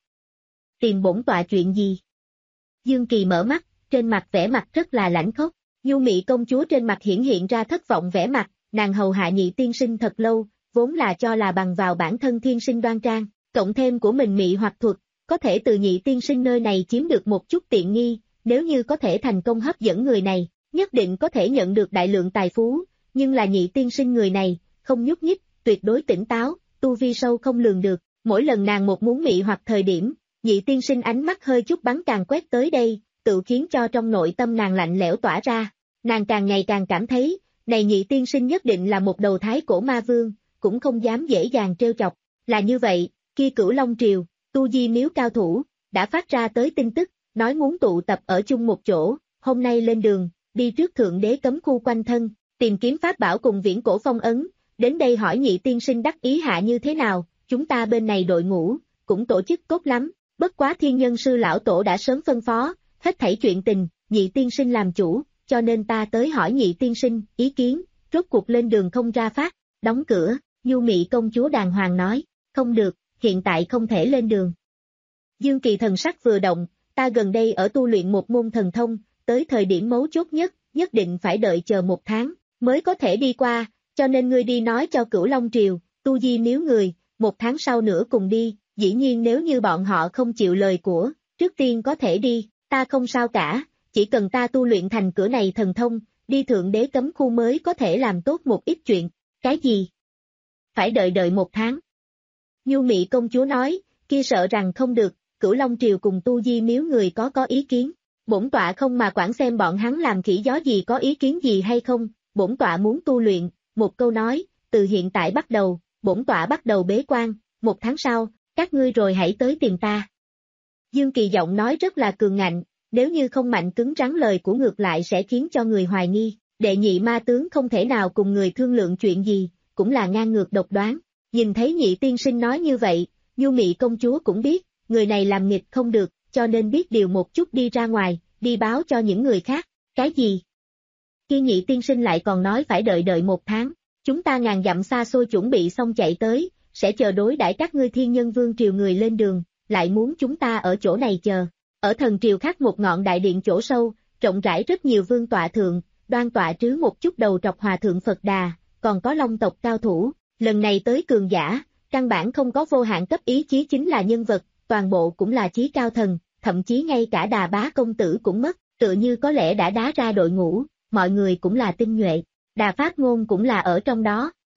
S2: Tìm bổn tọa chuyện gì? Dương Kỳ mở mắt, trên mặt vẻ mặt rất là lãnh khốc, nhu mị công chúa trên mặt hiển hiện ra thất vọng vẻ mặt, nàng hầu hạ nhị tiên sinh thật lâu, vốn là cho là bằng vào bản thân thiên sinh đoan trang, cộng thêm của mình mị hoặc thuật, có thể từ nhị tiên sinh nơi này chiếm được một chút tiện nghi, nếu như có thể thành công hấp dẫn người này, nhất định có thể nhận được đại lượng tài phú, nhưng là nhị tiên sinh người này, không nhúc nhích, tuyệt đối tỉnh táo, tu vi sâu không lường được, mỗi lần nàng một muốn mị hoặc thời điểm, nhị tiên sinh ánh mắt hơi chút bắn càng quét tới đây, tự khiến cho trong nội tâm nàng lạnh lẽo tỏa ra, nàng càng ngày càng cảm thấy, này nhị tiên sinh nhất định là một đầu thái cổ ma vương, cũng không dám dễ dàng trêu chọc, là như vậy, kia Cửu Long Triều, tu di miếu cao thủ, đã phát ra tới tin tức, nói muốn tụ tập ở chung một chỗ, hôm nay lên đường, đi trước thượng đế cấm khu quanh thân, tìm kiếm pháp bảo cùng viễn cổ phong ấn, đến đây hỏi nhị tiên sinh đắc ý hạ như thế nào, chúng ta bên này đội ngũ, cũng tổ chức tốt lắm, bất quá thiên nhân sư lão tổ đã sớm phân phó, hết thảy chuyện tình, nhị tiên sinh làm chủ, cho nên ta tới hỏi nhị tiên sinh, ý kiến, rốt cuộc lên đường không ra phát, đóng cửa, nhu mị công chúa đàng hoàng nói, không được, hiện tại không thể lên đường. Dương Kỳ thần sắc vừa động, ta gần đây ở tu luyện một môn thần thông, tới thời điểm mấu chốt nhất, nhất định phải đợi chờ một tháng, mới có thể đi qua, cho nên ngươi đi nói cho Cửu Long Triều, tu di miếu người, một tháng sau nữa cùng đi, dĩ nhiên nếu như bọn họ không chịu lời của, trước tiên có thể đi, ta không sao cả, chỉ cần ta tu luyện thành cửa này thần thông, đi thượng đế cấm khu mới có thể làm tốt một ít chuyện, cái gì? Phải đợi đợi một tháng. Nhu mị công chúa nói, kia sợ rằng không được, Cửu Long Triều cùng tu di miếu người có có ý kiến, bổn tọa không mà quản xem bọn hắn làm khỉ gió gì có ý kiến gì hay không, bổn tọa muốn tu luyện, một câu nói, từ hiện tại bắt đầu, bổn tọa bắt đầu bế quan, một tháng sau, các ngươi rồi hãy tới tìm ta. Dương Kỳ giọng nói rất là cường ngạnh, nếu như không mạnh cứng rắn lời của ngược lại sẽ khiến cho người hoài nghi, đệ nhị ma tướng không thể nào cùng người thương lượng chuyện gì, cũng là ngang ngược độc đoán. Nhìn thấy nhị tiên sinh nói như vậy, nhu mị công chúa cũng biết, người này làm nghịch không được, cho nên biết điều một chút đi ra ngoài, đi báo cho những người khác, cái gì? Khi nhị tiên sinh lại còn nói phải đợi đợi một tháng, chúng ta ngàn dặm xa xôi chuẩn bị xong chạy tới, sẽ chờ đối đãi các ngươi thiên nhân vương triều người lên đường, lại muốn chúng ta ở chỗ này chờ. Ở thần triều khác một ngọn đại điện chỗ sâu, rộng rãi rất nhiều vương tọa thượng, đoan tọa trứ một chút đầu trọc hòa thượng Phật Đà, còn có long tộc cao thủ, lần này tới cường giả, căn bản không có vô hạn cấp ý chí chính là nhân vật, toàn bộ cũng là chí cao thần, thậm chí ngay cả Đà Bá công tử cũng mất, tựa như có lẽ đã đá ra đội ngũ, mọi người cũng là tinh nhuệ, Đà Pháp Ngôn cũng là ở trong đó,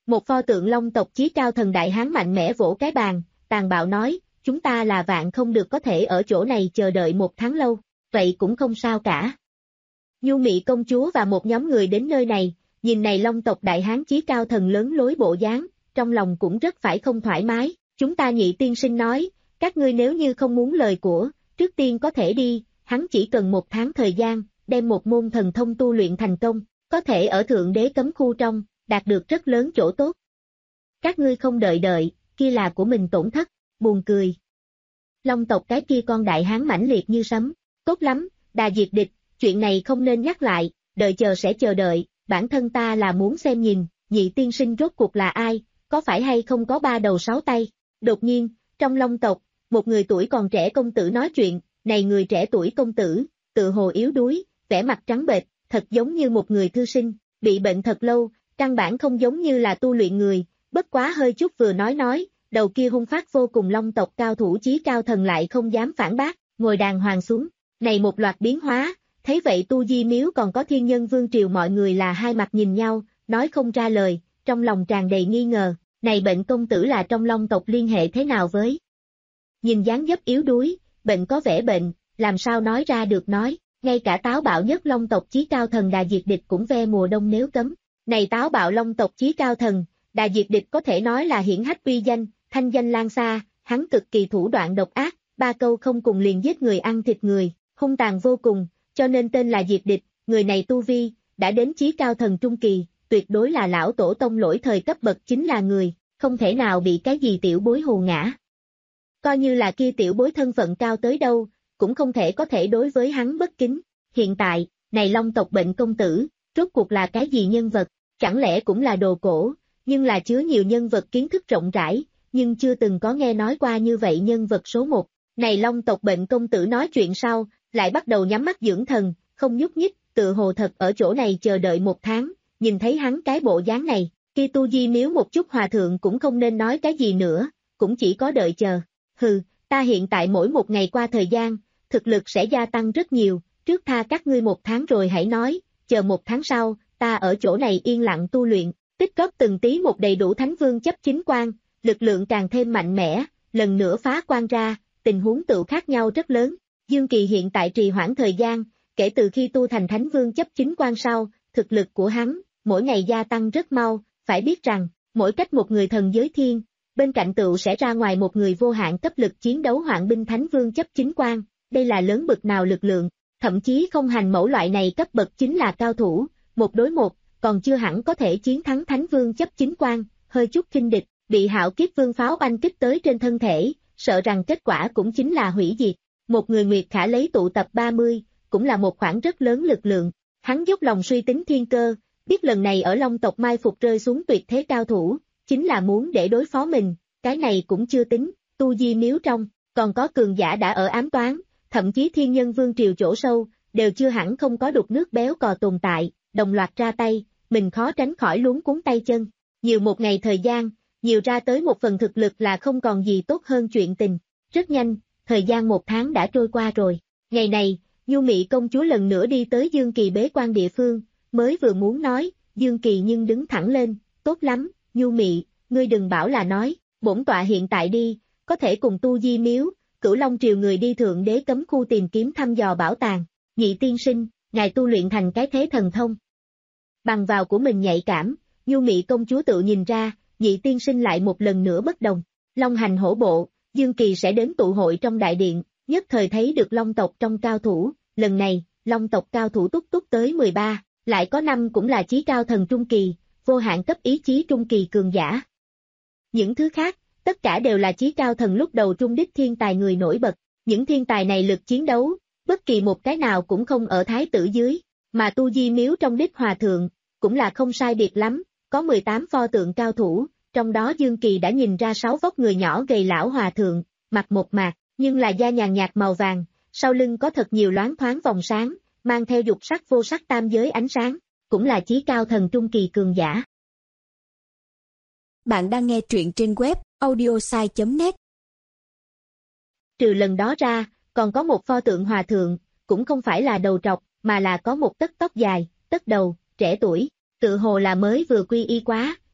S2: Một pho tượng Long tộc chí cao thần đại hán mạnh mẽ vỗ cái bàn, tàn bạo nói, chúng ta là vạn không được có thể ở chỗ này chờ đợi một tháng lâu, vậy cũng không sao cả. Nhu Mị công chúa và một nhóm người đến nơi này, nhìn này Long tộc đại hán chí cao thần lớn lối bộ dáng, trong lòng cũng rất phải không thoải mái, chúng ta Nhị tiên sinh nói, các ngươi nếu như không muốn lời của, trước tiên có thể đi, hắn chỉ cần một tháng thời gian, đem một môn thần thông tu luyện thành công, có thể ở thượng đế cấm khu trong, đạt được rất lớn chỗ tốt. Các ngươi không đợi đợi, kia là của mình tổn thất, buồn cười. Long tộc cái kia con đại hán mãnh liệt như sấm, tốt lắm, đà diệt địch, chuyện này không nên nhắc lại, đợi chờ sẽ chờ đợi, bản thân ta là muốn xem nhìn, Nhị tiên sinh rốt cuộc là ai, có phải hay không có ba đầu sáu tay. Đột nhiên, trong Long tộc, một người tuổi còn trẻ công tử nói chuyện, này người trẻ tuổi công tử, tự hồ yếu đuối, vẻ mặt trắng bệch, thật giống như một người thư sinh, bị bệnh thật lâu, căn bản không giống như là tu luyện người, bất quá hơi chút vừa nói nói, đầu kia hung phát vô cùng Long tộc cao thủ chí cao thần lại không dám phản bác, ngồi đàng hoàng xuống, này một loạt biến hóa, thấy vậy Tu Di Miếu còn có Thiên Nhân Vương Triều mọi người là hai mặt nhìn nhau, nói không ra lời, trong lòng tràn đầy nghi ngờ, này bệnh công tử là trong Long tộc liên hệ thế nào với? Nhìn dáng dấp yếu đuối, bệnh có vẻ bệnh, làm sao nói ra được nói, ngay cả táo bạo nhất Long tộc chí cao thần đà diệt địch cũng ve mùa đông nếu cấm. Này táo bạo Long tộc chí cao thần, đà diệt địch có thể nói là hiển hách uy danh, thanh danh lan xa, hắn cực kỳ thủ đoạn độc ác, ba câu không cùng liền giết người ăn thịt người, hung tàn vô cùng, cho nên tên là diệt địch, người này tu vi, đã đến chí cao thần trung kỳ, tuyệt đối là lão tổ tông lỗi thời cấp bậc chính là người, không thể nào bị cái gì tiểu bối hù ngã. Coi như là kia tiểu bối thân phận cao tới đâu, cũng không thể có thể đối với hắn bất kính. Hiện tại, này Long tộc bệnh công tử, rốt cuộc là cái gì nhân vật, chẳng lẽ cũng là đồ cổ, nhưng là chứa nhiều nhân vật kiến thức rộng rãi, nhưng chưa từng có nghe nói qua như vậy nhân vật số một. Này Long tộc bệnh công tử nói chuyện sau, lại bắt đầu nhắm mắt dưỡng thần, không nhúc nhích, tự hồ thật ở chỗ này chờ đợi một tháng, nhìn thấy hắn cái bộ dáng này, kia Tu Di Miếu một chút hòa thượng cũng không nên nói cái gì nữa, cũng chỉ có đợi chờ. Hừ, ta hiện tại mỗi một ngày qua thời gian, thực lực sẽ gia tăng rất nhiều, trước tha các ngươi một tháng rồi hãy nói, chờ một tháng sau, ta ở chỗ này yên lặng tu luyện, tích góp từng tí một đầy đủ thánh vương chấp chính quan, lực lượng càng thêm mạnh mẽ, lần nữa phá quan ra, tình huống tự khác nhau rất lớn. Dương Kỳ hiện tại trì hoãn thời gian, kể từ khi tu thành thánh vương chấp chính quan sau, thực lực của hắn, mỗi ngày gia tăng rất mau, phải biết rằng, mỗi cách một người thần giới thiên, bên cạnh tựu sẽ ra ngoài một người vô hạn cấp lực chiến đấu hoạn binh thánh vương chấp chính quan, đây là lớn bực nào lực lượng, thậm chí không hành mẫu loại này cấp bậc chính là cao thủ, một đối một, còn chưa hẳn có thể chiến thắng thánh vương chấp chính quan, hơi chút kinh địch, bị hạo kiếp vương pháo oanh kích tới trên thân thể, sợ rằng kết quả cũng chính là hủy diệt. Một người Nguyệt Khả lấy tụ tập ba mươi, cũng là một khoản rất lớn lực lượng, hắn dốc lòng suy tính thiên cơ, biết lần này ở Long tộc mai phục rơi xuống tuyệt thế cao thủ, chính là muốn để đối phó mình, cái này cũng chưa tính, Tu Di Miếu trong, còn có cường giả đã ở ám toán, thậm chí Thiên Nhân Vương Triều chỗ sâu, đều chưa hẳn không có đục nước béo cò tồn tại, đồng loạt ra tay, mình khó tránh khỏi luống cuốn tay chân, nhiều một ngày thời gian, nhiều ra tới một phần thực lực là không còn gì tốt hơn chuyện tình, rất nhanh, thời gian một tháng đã trôi qua rồi, ngày này, Nhu Mị công chúa lần nữa đi tới Dương Kỳ bế quan địa phương, mới vừa muốn nói, Dương Kỳ nhưng đứng thẳng lên, tốt lắm, Nhu Mị, ngươi đừng bảo là nói, bổn tọa hiện tại đi, có thể cùng Tu Di Miếu, Cửu Long Triều người đi thượng đế cấm khu tìm kiếm thăm dò bảo tàng, Nhị tiên sinh, ngài tu luyện thành cái thế thần thông. Bằng vào của mình nhạy cảm, Nhu Mị công chúa tự nhìn ra, Nhị tiên sinh lại một lần nữa bất đồng, Long hành hổ bộ, Dương Kỳ sẽ đến tụ hội trong đại điện, nhất thời thấy được Long tộc trong cao thủ, lần này, Long tộc cao thủ túc túc tới mười ba, lại có năm cũng là chí cao thần trung kỳ, vô hạn cấp ý chí trung kỳ cường giả. Những thứ khác, tất cả đều là chí cao thần lúc đầu trung đích thiên tài người nổi bật, những thiên tài này lực chiến đấu, bất kỳ một cái nào cũng không ở thái tử dưới, mà Tu Di Miếu trong đích hòa thượng, cũng là không sai biệt lắm, có mười tám pho tượng cao thủ, trong đó Dương Kỳ đã nhìn ra sáu vóc người nhỏ gầy lão hòa thượng, mặt một mạc, nhưng là da nhàn nhạt màu vàng, sau lưng có thật nhiều loáng thoáng vòng sáng, mang theo dục sắc vô sắc tam giới ánh sáng, cũng là chí cao thần trung kỳ cường giả.
S3: Bạn đang nghe truyện trên web audiosai chấm net.
S2: Trừ lần đó ra, còn có một pho tượng hòa thượng, cũng không phải là đầu trọc, mà là có một tất tóc dài, tất đầu, trẻ tuổi, tự hồ là mới vừa quy y quá,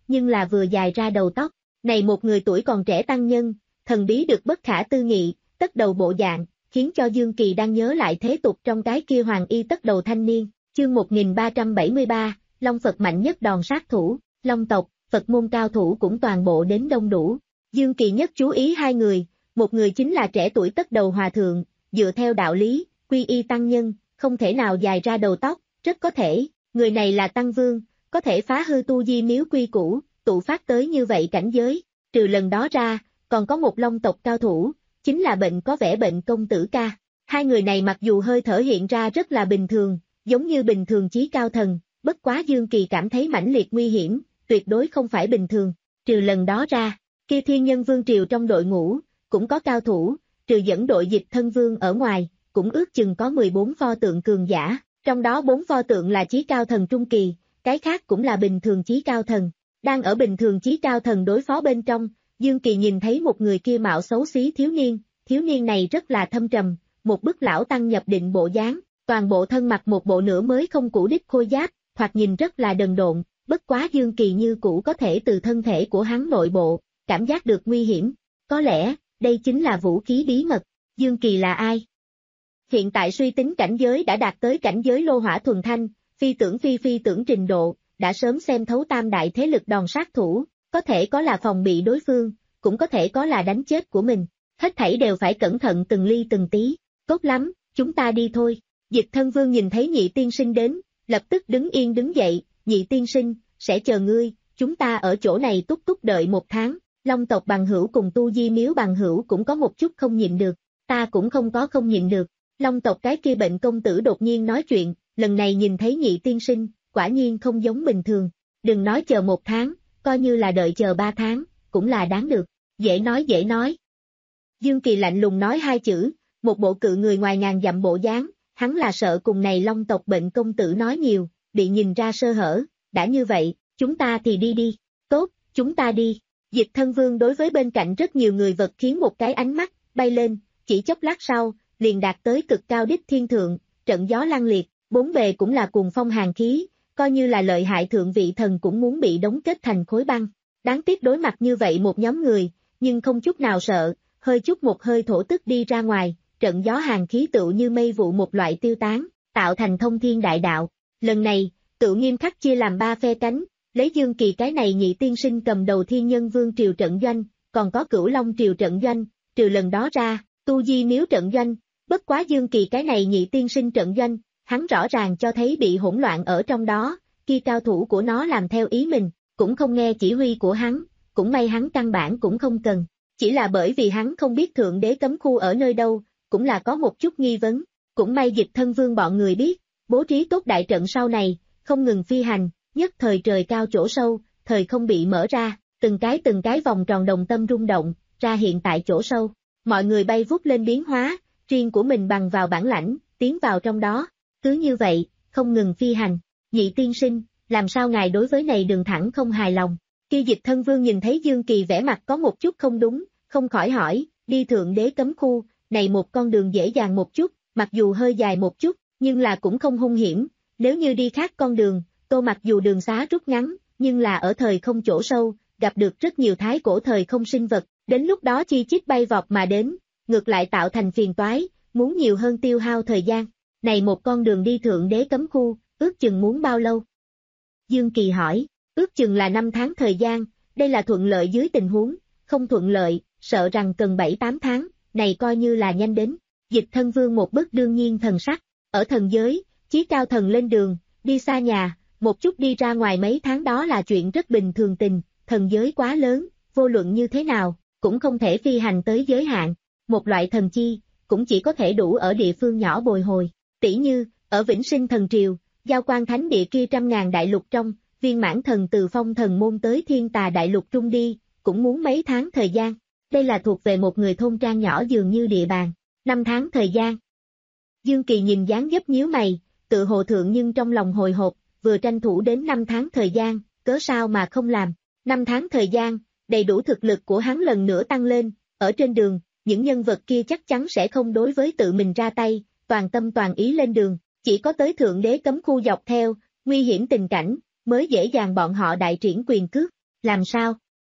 S2: nhưng là vừa dài ra đầu tóc. Này một người tuổi còn trẻ tăng nhân, thần bí được bất khả tư nghị, tất đầu bộ dạng, khiến cho Dương Kỳ đang nhớ lại thế tục trong cái kia hoàng y tất đầu thanh niên. Chương một nghìn ba trăm bảy mươi ba, Long Phật mạnh nhất đòn sát thủ, Long tộc, Phật môn cao thủ cũng toàn bộ đến đông đủ. Dương Kỳ nhất chú ý hai người, một người chính là trẻ tuổi tất đầu hòa thượng, dựa theo đạo lý, quy y tăng nhân, không thể nào dài ra đầu tóc, rất có thể, người này là Tăng Vương, có thể phá hư tu di miếu quy củ, tụ phát tới như vậy cảnh giới. Trừ lần đó ra, còn có một Long tộc cao thủ, chính là bệnh có vẻ bệnh công tử ca. Hai người này mặc dù hơi thở hiện ra rất là bình thường, giống như bình thường chí cao thần, bất quá Dương Kỳ cảm thấy mãnh liệt nguy hiểm, tuyệt đối không phải bình thường. Trừ lần đó ra, kia Thiên Nhân Vương triều trong đội ngũ, cũng có cao thủ, trừ dẫn đội Dịch Thân Vương ở ngoài, cũng ước chừng có mười bốn pho tượng cường giả, trong đó bốn pho tượng là chí cao thần trung kỳ, cái khác cũng là bình thường chí cao thần. Đang ở bình thường chí cao thần đối phó bên trong, Dương Kỳ nhìn thấy một người kia mạo xấu xí thiếu niên, thiếu niên này rất là thâm trầm, một bức lão tăng nhập định bộ dáng, toàn bộ thân mặc một bộ nửa mới không cũ đích khôi giáp, thoạt nhìn rất là đần độn, bất quá Dương Kỳ như cũ có thể từ thân thể của hắn nội bộ, cảm giác được nguy hiểm, có lẽ, đây chính là vũ khí bí mật. Dương Kỳ là ai? Hiện tại suy tính cảnh giới đã đạt tới cảnh giới lô hỏa thuần thanh, phi tưởng phi phi tưởng trình độ, đã sớm xem thấu tam đại thế lực đòn sát thủ, có thể có là phòng bị đối phương, cũng có thể có là đánh chết của mình, hết thảy đều phải cẩn thận từng ly từng tí, tốt lắm, chúng ta đi thôi. Dịch Thân Vương nhìn thấy Nhị tiên sinh đến, lập tức đứng yên đứng dậy, Nhị tiên sinh, sẽ chờ ngươi, chúng ta ở chỗ này túc túc đợi một tháng. Long tộc bằng hữu cùng tu di miếu bằng hữu cũng có một chút không nhịn được, ta cũng không có không nhịn được. Long tộc cái kia bệnh công tử đột nhiên nói chuyện, lần này nhìn thấy Nhị tiên sinh, quả nhiên không giống bình thường, đừng nói chờ một tháng, coi như là đợi chờ ba tháng, cũng là đáng được, dễ nói dễ nói. Dương Kỳ lạnh lùng nói hai chữ, một bộ cự người ngoài ngàn dặm bộ dáng, hắn là sợ cùng này Long tộc bệnh công tử nói nhiều, bị nhìn ra sơ hở, đã như vậy, chúng ta thì đi đi, tốt, chúng ta đi. Dịch Thân Vương đối với bên cạnh rất nhiều người vật khiến một cái ánh mắt, bay lên, chỉ chốc lát sau, liền đạt tới cực cao đích thiên thượng, trận gió lăng liệt, bốn bề cũng là cuồng phong hàn khí, coi như là lợi hại thượng vị thần cũng muốn bị đóng kết thành khối băng. Đáng tiếc đối mặt như vậy một nhóm người, nhưng không chút nào sợ, hơi chút một hơi thổ tức đi ra ngoài, trận gió hàn khí tựu như mây vụ một loại tiêu tán, tạo thành thông thiên đại đạo. Lần này, tựu nghiêm khắc chia làm ba phe cánh, lấy Dương Kỳ cái này Nhị tiên sinh cầm đầu Thiên Nhân Vương triều trận doanh, còn có Cửu Long triều trận doanh, trừ lần đó ra, tu di miếu trận doanh, bất quá Dương Kỳ cái này Nhị tiên sinh trận doanh, hắn rõ ràng cho thấy bị hỗn loạn ở trong đó, kia cao thủ của nó làm theo ý mình, cũng không nghe chỉ huy của hắn, cũng may hắn căn bản cũng không cần, chỉ là bởi vì hắn không biết Thượng Đế cấm khu ở nơi đâu, cũng là có một chút nghi vấn, cũng may Dịch Thân Vương bọn người biết, bố trí tốt đại trận sau này, không ngừng phi hành, nhất thời trời cao chỗ sâu, thời không bị mở ra, từng cái từng cái vòng tròn đồng tâm rung động, ra hiện tại chỗ sâu, mọi người bay vút lên biến hóa, riêng của mình bằng vào bản lãnh, tiến vào trong đó, cứ như vậy, không ngừng phi hành. Nhị tiên sinh, làm sao ngài đối với này đường thẳng không hài lòng? Kia Dịch Thân Vương nhìn thấy Dương Kỳ vẻ mặt có một chút không đúng, không khỏi hỏi, đi Thượng Đế cấm khu, này một con đường dễ dàng một chút, mặc dù hơi dài một chút, nhưng là cũng không hung hiểm, nếu như đi khác con đường, tô mặc dù đường xá rút ngắn, nhưng là ở thời không chỗ sâu, gặp được rất nhiều thái cổ thời không sinh vật, đến lúc đó chi chít bay vọt mà đến, ngược lại tạo thành phiền toái, muốn nhiều hơn tiêu hao thời gian. Này một con đường đi Thượng Đế cấm khu, ước chừng muốn bao lâu? Dương Kỳ hỏi, ước chừng là năm tháng thời gian, đây là thuận lợi dưới tình huống, không thuận lợi, sợ rằng cần bảy tám tháng, này coi như là nhanh đến. Dịch Thân Vương một bức đương nhiên thần sắc, ở thần giới, chí cao thần lên đường, đi xa nhà, một chút đi ra ngoài mấy tháng đó là chuyện rất bình thường tình, thần giới quá lớn, vô luận như thế nào, cũng không thể phi hành tới giới hạn, một loại thần chi, cũng chỉ có thể đủ ở địa phương nhỏ bồi hồi, tỉ như, ở Vĩnh Sinh Thần Triều, Giao Quan Thánh Địa kia trăm ngàn đại lục trong, viên mãn thần từ Phong Thần Môn tới Thiên Tà đại lục trung đi, cũng muốn mấy tháng thời gian, đây là thuộc về một người thôn trang nhỏ dường như địa bàn, năm tháng thời gian. Dương Kỳ nhìn dáng dấp nhíu mày, tự hồ thượng nhưng trong lòng hồi hộp, vừa tranh thủ đến năm tháng thời gian, cớ sao mà không làm, năm tháng thời gian, đầy đủ thực lực của hắn lần nữa tăng lên, ở trên đường, những nhân vật kia chắc chắn sẽ không đối với tự mình ra tay, toàn tâm toàn ý lên đường, chỉ có tới Thượng Đế cấm khu dọc theo, nguy hiểm tình cảnh, mới dễ dàng bọn họ đại triển quyền cước, Làm sao?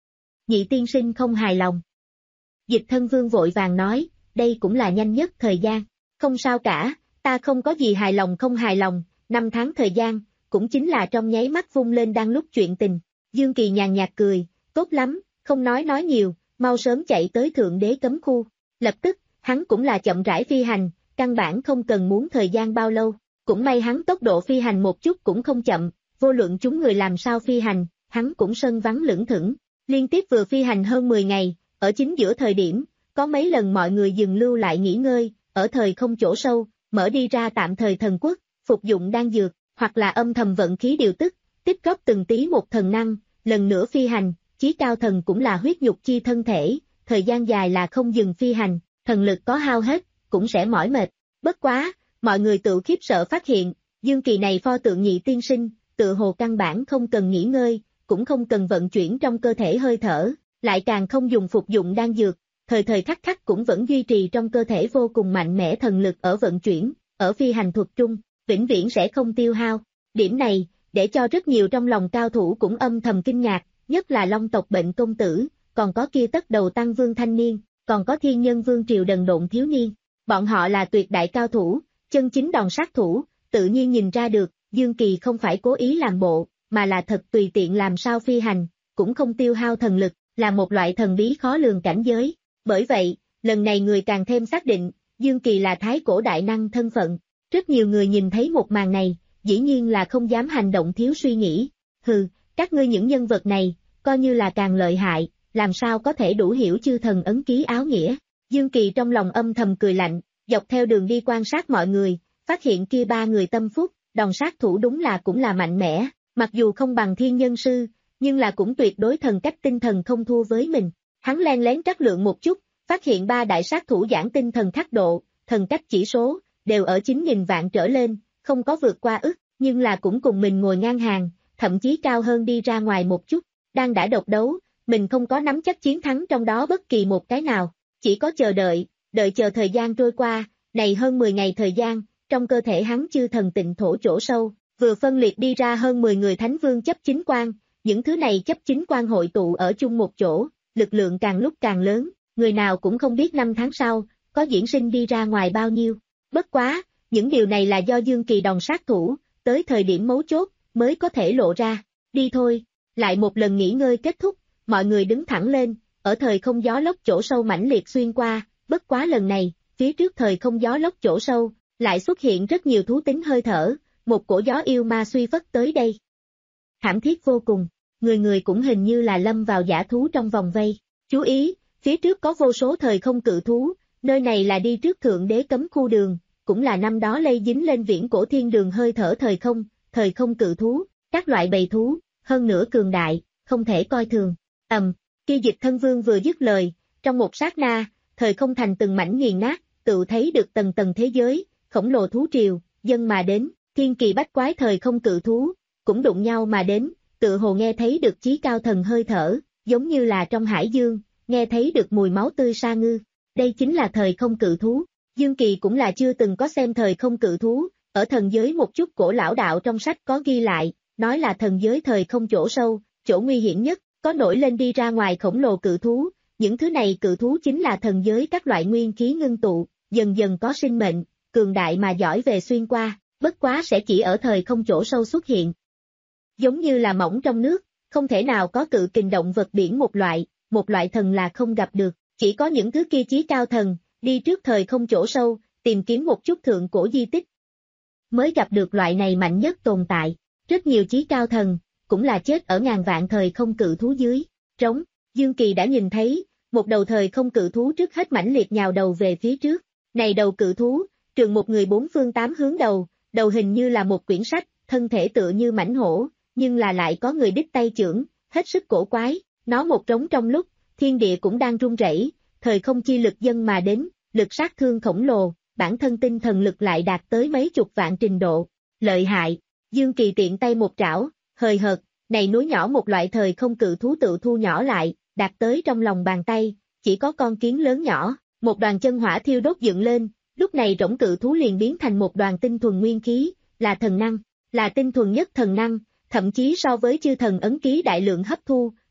S2: Nhị tiên sinh không hài lòng. Dịch Thân Vương vội vàng nói, đây cũng là nhanh nhất thời gian. Không sao cả, ta không có gì hài lòng không hài lòng, năm tháng thời gian, cũng chính là trong nháy mắt vung lên đang lúc chuyện tình. Dương Kỳ nhàn nhạt cười, tốt lắm, không nói nói nhiều, mau sớm chạy tới Thượng Đế cấm khu. Lập tức, hắn cũng là chậm rãi phi hành, căn bản không cần muốn thời gian bao lâu. Cũng may hắn tốc độ phi hành một chút cũng không chậm, vô luận chúng người làm sao phi hành, hắn cũng sân vắng lững thững. Liên tiếp vừa phi hành hơn mười ngày, ở chính giữa thời điểm, có mấy lần mọi người dừng lưu lại nghỉ ngơi, ở thời không chỗ sâu, mở đi ra tạm thời thần quốc, phục dụng đan dược, hoặc là âm thầm vận khí điều tức, tích góp từng tí một thần năng, lần nữa phi hành, chí cao thần cũng là huyết nhục chi thân thể, thời gian dài là không dừng phi hành, thần lực có hao hết, cũng sẽ mỏi mệt. Bất quá, mọi người tự khiếp sợ phát hiện, Dương Kỳ này pho tượng nhị tiên sinh, tự hồ căn bản không cần nghỉ ngơi, cũng không cần vận chuyển trong cơ thể hơi thở, lại càng không dùng phục dụng đan dược, thời thời khắc khắc cũng vẫn duy trì trong cơ thể vô cùng mạnh mẽ thần lực ở vận chuyển, ở phi hành thuật trung, vĩnh viễn sẽ không tiêu hao. Điểm này, để cho rất nhiều trong lòng cao thủ cũng âm thầm kinh ngạc, nhất là Long tộc Bệnh công tử, còn có kia tất đầu tăng vương thanh niên, còn có thiên nhân vương triều đần độn thiếu niên. Bọn họ là tuyệt đại cao thủ, chân chính đòn sát thủ, tự nhiên nhìn ra được, Dương Kỳ không phải cố ý làm bộ, mà là thật tùy tiện làm sao phi hành, cũng không tiêu hao thần lực, là một loại thần bí khó lường cảnh giới. Bởi vậy, lần này người càng thêm xác định, Dương Kỳ là thái cổ đại năng thân phận. Rất nhiều người nhìn thấy một màn này, dĩ nhiên là không dám hành động thiếu suy nghĩ. Hừ, các ngươi những nhân vật này, coi như là càng lợi hại, làm sao có thể đủ hiểu chư thần ấn ký áo nghĩa. Dương Kỳ trong lòng âm thầm cười lạnh, dọc theo đường đi quan sát mọi người, phát hiện kia ba người tâm phúc, đòn sát thủ đúng là cũng là mạnh mẽ, mặc dù không bằng thiên nhân sư, nhưng là cũng tuyệt đối thần cách tinh thần không thua với mình. Hắn len lén trắc lượng một chút, phát hiện ba đại sát thủ giảng tinh thần khắc độ, thần cách chỉ số, đều ở chín nghìn vạn trở lên, không có vượt qua ức, nhưng là cũng cùng mình ngồi ngang hàng, thậm chí cao hơn đi ra ngoài một chút. Đang đã độc đấu, mình không có nắm chắc chiến thắng trong đó bất kỳ một cái nào, chỉ có chờ đợi, đợi chờ thời gian trôi qua, này hơn mười ngày thời gian, trong cơ thể hắn chư thần tịnh thổ chỗ sâu, vừa phân liệt đi ra hơn mười người thánh vương chấp chính quan, những thứ này chấp chính quan hội tụ ở chung một chỗ, lực lượng càng lúc càng lớn, người nào cũng không biết năm tháng sau, có diễn sinh đi ra ngoài bao nhiêu. Bất quá, những điều này là do Dương Kỳ đòn sát thủ, tới thời điểm mấu chốt, mới có thể lộ ra. Đi thôi, lại một lần nghỉ ngơi kết thúc, mọi người đứng thẳng lên, ở thời không gió lốc chỗ sâu mãnh liệt xuyên qua, bất quá lần này, phía trước thời không gió lốc chỗ sâu, lại xuất hiện rất nhiều thú tính hơi thở, một cổ gió yêu ma suy phất tới đây. Thảm thiết vô cùng, người người cũng hình như là lâm vào dã thú trong vòng vây. Chú ý, phía trước có vô số thời không cự thú, nơi này là đi trước Thượng Đế cấm khu đường, cũng là năm đó lây dính lên viễn cổ thiên đường hơi thở thời không, thời không cự thú, các loại bầy thú, hơn nữa cường đại, không thể coi thường. Ầm, um, kia Dịch Thân Vương vừa dứt lời, trong một sát na, thời không thành từng mảnh nghiền nát, tự thấy được tầng tầng thế giới, khổng lồ thú triều, dân mà đến, thiên kỳ bách quái thời không cự thú, cũng đụng nhau mà đến, tự hồ nghe thấy được chí cao thần hơi thở, giống như là trong hải dương, nghe thấy được mùi máu tươi sa ngư. Đây chính là thời không cự thú. Dương Kỳ cũng là chưa từng có xem thời không cự thú, ở thần giới một chút cổ lão đạo trong sách có ghi lại, nói là thần giới thời không chỗ sâu, chỗ nguy hiểm nhất, có nổi lên đi ra ngoài khổng lồ cự thú, những thứ này cự thú chính là thần giới các loại nguyên khí ngưng tụ, dần dần có sinh mệnh, cường đại mà giỏi về xuyên qua, bất quá sẽ chỉ ở thời không chỗ sâu xuất hiện. Giống như là mỏng trong nước, không thể nào có cự kình động vật biển một loại, một loại thần là không gặp được, chỉ có những thứ kia chí cao thần, đi trước thời không chỗ sâu, tìm kiếm một chút thượng cổ di tích, mới gặp được loại này mạnh nhất tồn tại. Rất nhiều chí cao thần, cũng là chết ở ngàn vạn thời không cự thú dưới. Trống, Dương Kỳ đã nhìn thấy, một đầu thời không cự thú trước hết mãnh liệt nhào đầu về phía trước. Này đầu cự thú, trường một người bốn phương tám hướng đầu, đầu hình như là một quyển sách, thân thể tựa như mãnh hổ, nhưng là lại có người đích tay chưởng, hết sức cổ quái. Nó một trống trong lúc, thiên địa cũng đang rung rẩy, thời không chi lực dân mà đến, lực sát thương khổng lồ, bản thân tinh thần lực lại đạt tới mấy chục vạn trình độ. Lợi hại, Dương Kỳ tiện tay một trảo, hời hợt, này núi nhỏ một loại thời không cự thú tự thu nhỏ lại, đạt tới trong lòng bàn tay, chỉ có con kiến lớn nhỏ, một đoàn chân hỏa thiêu đốt dựng lên, lúc này rỗng cự thú liền biến thành một đoàn tinh thuần nguyên khí, là thần năng, là tinh thuần nhất thần năng, thậm chí so với chư thần ấn ký đại lượng hấp thu,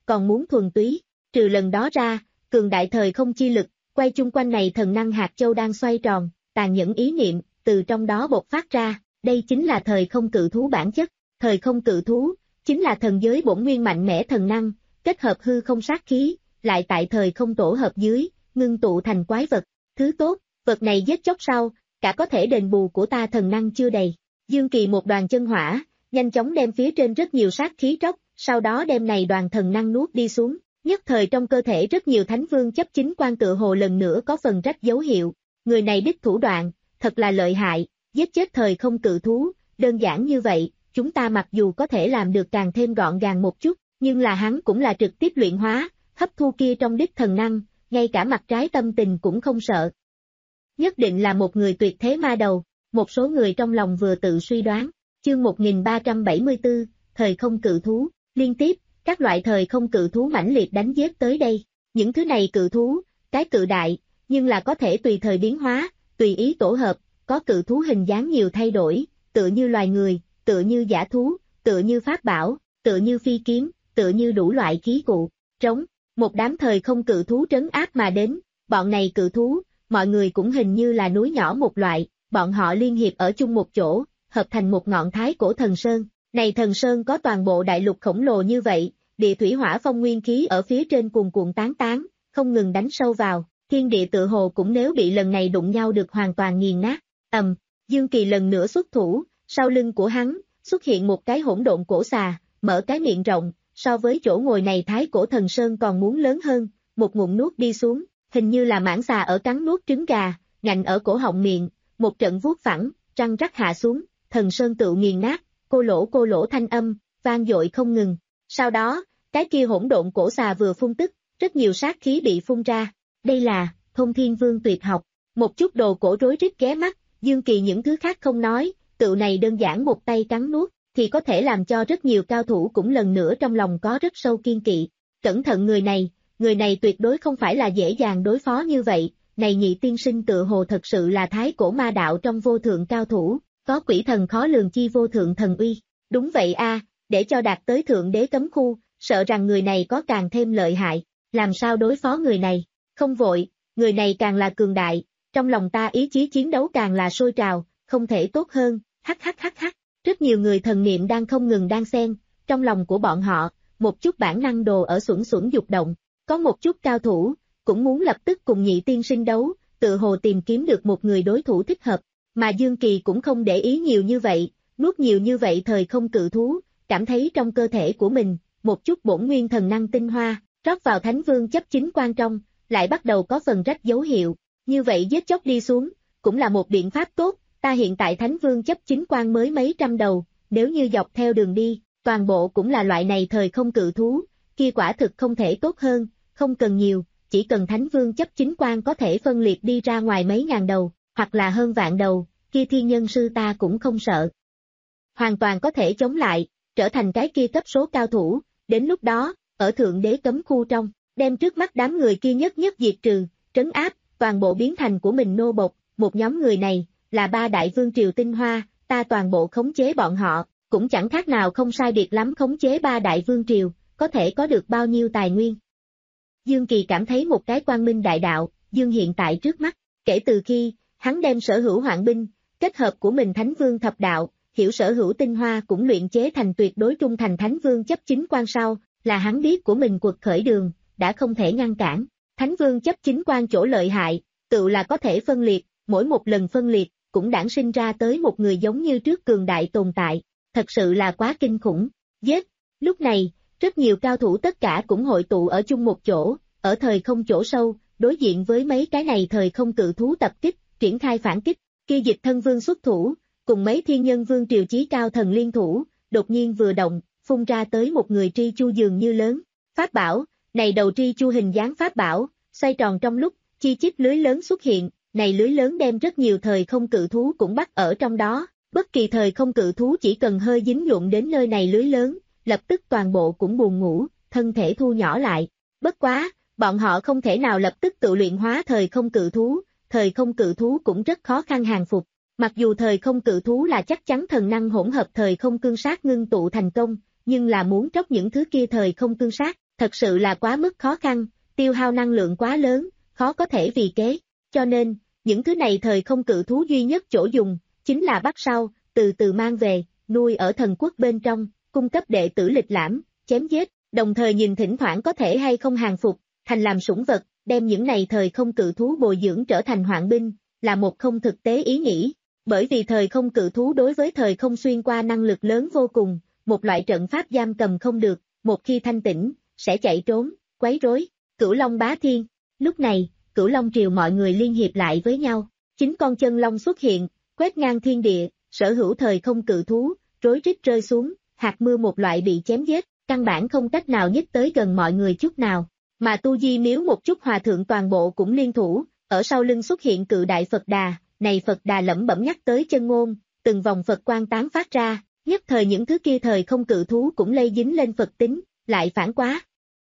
S2: còn muốn thuần túy. Trừ lần đó ra, cường đại thời không chi lực, quay chung quanh này thần năng hạt châu đang xoay tròn, tàn nhẫn ý niệm, từ trong đó bộc phát ra, đây chính là thời không cự thú bản chất. Thời không cự thú, chính là thần giới bổn nguyên mạnh mẽ thần năng, kết hợp hư không sát khí, lại tại thời không tổ hợp dưới, ngưng tụ thành quái vật. Thứ tốt, vật này giết chóc sau, cả có thể đền bù của ta thần năng chưa đầy. Dương Kỳ một đoàn chân hỏa, nhanh chóng đem phía trên rất nhiều sát khí tróc, sau đó đem này đoàn thần năng nuốt đi xuống. Nhất thời trong cơ thể rất nhiều thánh vương chấp chính quan tựa hồ lần nữa có phần rách dấu hiệu. Người này đích thủ đoạn, thật là lợi hại, giết chết thời không cự thú, đơn giản như vậy, chúng ta mặc dù có thể làm được càng thêm gọn gàng một chút, nhưng là hắn cũng là trực tiếp luyện hóa, hấp thu kia trong đích thần năng, ngay cả mặt trái tâm tình cũng không sợ. Nhất định là một người tuyệt thế ma đầu, một số người trong lòng vừa tự suy đoán. Chương một nghìn ba trăm bảy mươi tư, thời không cự thú, liên tiếp, các loại thời không cự thú mãnh liệt đánh giết tới đây. Những thứ này cự thú, cái cự đại, nhưng là có thể tùy thời biến hóa, tùy ý tổ hợp, có cự thú hình dáng nhiều thay đổi, tựa như loài người, tựa như dã thú, tựa như pháp bảo, tựa như phi kiếm, tựa như đủ loại khí cụ, trống. Một đám thời không cự thú trấn áp mà đến, bọn này cự thú, mọi người cũng hình như là núi nhỏ một loại, bọn họ liên hiệp ở chung một chỗ, hợp thành một ngọn thái cổ thần sơn. Này thần sơn có toàn bộ đại lục khổng lồ như vậy, địa thủy hỏa phong nguyên khí ở phía trên cuồn cuộn tán tán, không ngừng đánh sâu vào, thiên địa tự hồ cũng nếu bị lần này đụng nhau được hoàn toàn nghiền nát. Ầm, Dương Kỳ lần nữa xuất thủ, sau lưng của hắn, xuất hiện một cái hỗn độn cổ xà, mở cái miệng rộng, so với chỗ ngồi này thái cổ thần sơn còn muốn lớn hơn, một ngụm nuốt đi xuống, hình như là mãng xà ở cắn nuốt trứng gà, ngạnh ở cổ họng miệng, một trận vuốt phẳng, răng rắc hạ xuống, thần sơn tự nghiền nát, cô lỗ cô lỗ thanh âm, vang dội không ngừng. Sau đó, cái kia hỗn độn cổ xà vừa phun tức, rất nhiều sát khí bị phun ra. Đây là Thông Thiên Vương tuyệt học. Một chút đồ cổ rối rít ghé mắt, Dương Kỳ những thứ khác không nói, tự này đơn giản một tay cắn nuốt, thì có thể làm cho rất nhiều cao thủ cũng lần nữa trong lòng có rất sâu kiên kỵ. Cẩn thận người này, người này tuyệt đối không phải là dễ dàng đối phó như vậy, này nhị tiên sinh tự hồ thật sự là thái cổ ma đạo trong vô thượng cao thủ, có quỷ thần khó lường chi vô thượng thần uy. Đúng vậy a, để cho đạt tới thượng đế cấm khu, sợ rằng người này có càng thêm lợi hại, làm sao đối phó người này? Không vội, người này càng là cường đại, trong lòng ta ý chí chiến đấu càng là sôi trào, không thể tốt hơn, hắc hắc hắc hắc. Rất nhiều người thần niệm đang không ngừng đan xen, trong lòng của bọn họ, một chút bản năng đồ ở xuẩn xuẩn dục động, có một chút cao thủ, cũng muốn lập tức cùng nhị tiên sinh đấu, tự hồ tìm kiếm được một người đối thủ thích hợp, mà Dương Kỳ cũng không để ý nhiều như vậy, nuốt nhiều như vậy thời không cự thú, cảm thấy trong cơ thể của mình, một chút bổn nguyên thần năng tinh hoa, rót vào thánh vương chấp chính quan trong, lại bắt đầu có phần rách dấu hiệu, như vậy giết chóc đi xuống, cũng là một biện pháp tốt. Ta hiện tại thánh vương chấp chính quan mới mấy trăm đầu, nếu như dọc theo đường đi, toàn bộ cũng là loại này thời không cự thú, kia quả thực không thể tốt hơn, không cần nhiều, chỉ cần thánh vương chấp chính quan có thể phân liệt đi ra ngoài mấy ngàn đầu, hoặc là hơn vạn đầu, kia thiên nhân sư ta cũng không sợ. Hoàn toàn có thể chống lại, trở thành cái kia cấp số cao thủ, đến lúc đó, ở thượng đế cấm khu trong, đem trước mắt đám người kia nhất nhất diệt trừ, trấn áp, toàn bộ biến thành của mình nô bộc, một nhóm người này, là ba đại vương triều tinh hoa, ta toàn bộ khống chế bọn họ, cũng chẳng khác nào không sai biệt lắm khống chế ba đại vương triều, có thể có được bao nhiêu tài nguyên. Dương Kỳ cảm thấy một cái quang minh đại đạo, dương hiện tại trước mắt, kể từ khi, hắn đem sở hữu hoạn binh, kết hợp của mình thánh vương thập đạo, hiểu sở hữu tinh hoa cũng luyện chế thành tuyệt đối trung thành thánh vương chấp chính quan sau, là hắn biết của mình cuộc khởi đường, đã không thể ngăn cản. Thánh vương chấp chính quan chỗ lợi hại, tự là có thể phân liệt, mỗi một lần phân liệt, cũng đản sinh ra tới một người giống như trước cường đại tồn tại, thật sự là quá kinh khủng. Giết! Lúc này, rất nhiều cao thủ tất cả cũng hội tụ ở chung một chỗ, ở thời không chỗ sâu, đối diện với mấy cái này thời không cự thú tập kích, triển khai phản kích, kia dịch thân vương xuất thủ, cùng mấy thiên nhân vương triều chí cao thần liên thủ, đột nhiên vừa động, phun ra tới một người tri chu dường như lớn. Pháp bảo, này đầu tri chu hình dáng pháp bảo, xoay tròn trong lúc, chi chít lưới lớn xuất hiện. Này lưới lớn đem rất nhiều thời không cự thú cũng bắt ở trong đó, bất kỳ thời không cự thú chỉ cần hơi dính dụng đến nơi này lưới lớn, lập tức toàn bộ cũng buồn ngủ, thân thể thu nhỏ lại. Bất quá, bọn họ không thể nào lập tức tự luyện hóa thời không cự thú, thời không cự thú cũng rất khó khăn hàng phục. Mặc dù thời không cự thú là chắc chắn thần năng hỗn hợp thời không cương sát ngưng tụ thành công, nhưng là muốn tróc những thứ kia thời không cương sát, thật sự là quá mức khó khăn, tiêu hao năng lượng quá lớn, khó có thể vì kế, cho nên, những thứ này thời không cự thú duy nhất chỗ dùng, chính là bắt sau, từ từ mang về, nuôi ở thần quốc bên trong, cung cấp đệ tử lịch lãm, chém giết, đồng thời nhìn thỉnh thoảng có thể hay không hàng phục, thành làm sủng vật, đem những này thời không cự thú bồi dưỡng trở thành hoạn binh, là một không thực tế ý nghĩ, bởi vì thời không cự thú đối với thời không xuyên qua năng lực lớn vô cùng, một loại trận pháp giam cầm không được, một khi thanh tỉnh, sẽ chạy trốn, quấy rối. Cửu Long bá thiên, lúc này, Cửu Long triều mọi người liên hiệp lại với nhau, chín con chân long xuất hiện, quét ngang thiên địa, sở hữu thời không cự thú, rối rít rơi xuống, hạt mưa một loại bị chém giết, căn bản không cách nào nhích tới gần mọi người chút nào, mà Tu Di Miếu một chút hòa thượng toàn bộ cũng liên thủ, ở sau lưng xuất hiện cự đại Phật Đà, này Phật Đà lẩm bẩm nhắc tới chân ngôn, từng vòng Phật quang tán phát ra, nhất thời những thứ kia thời không cự thú cũng lây dính lên Phật tính, lại phản quá.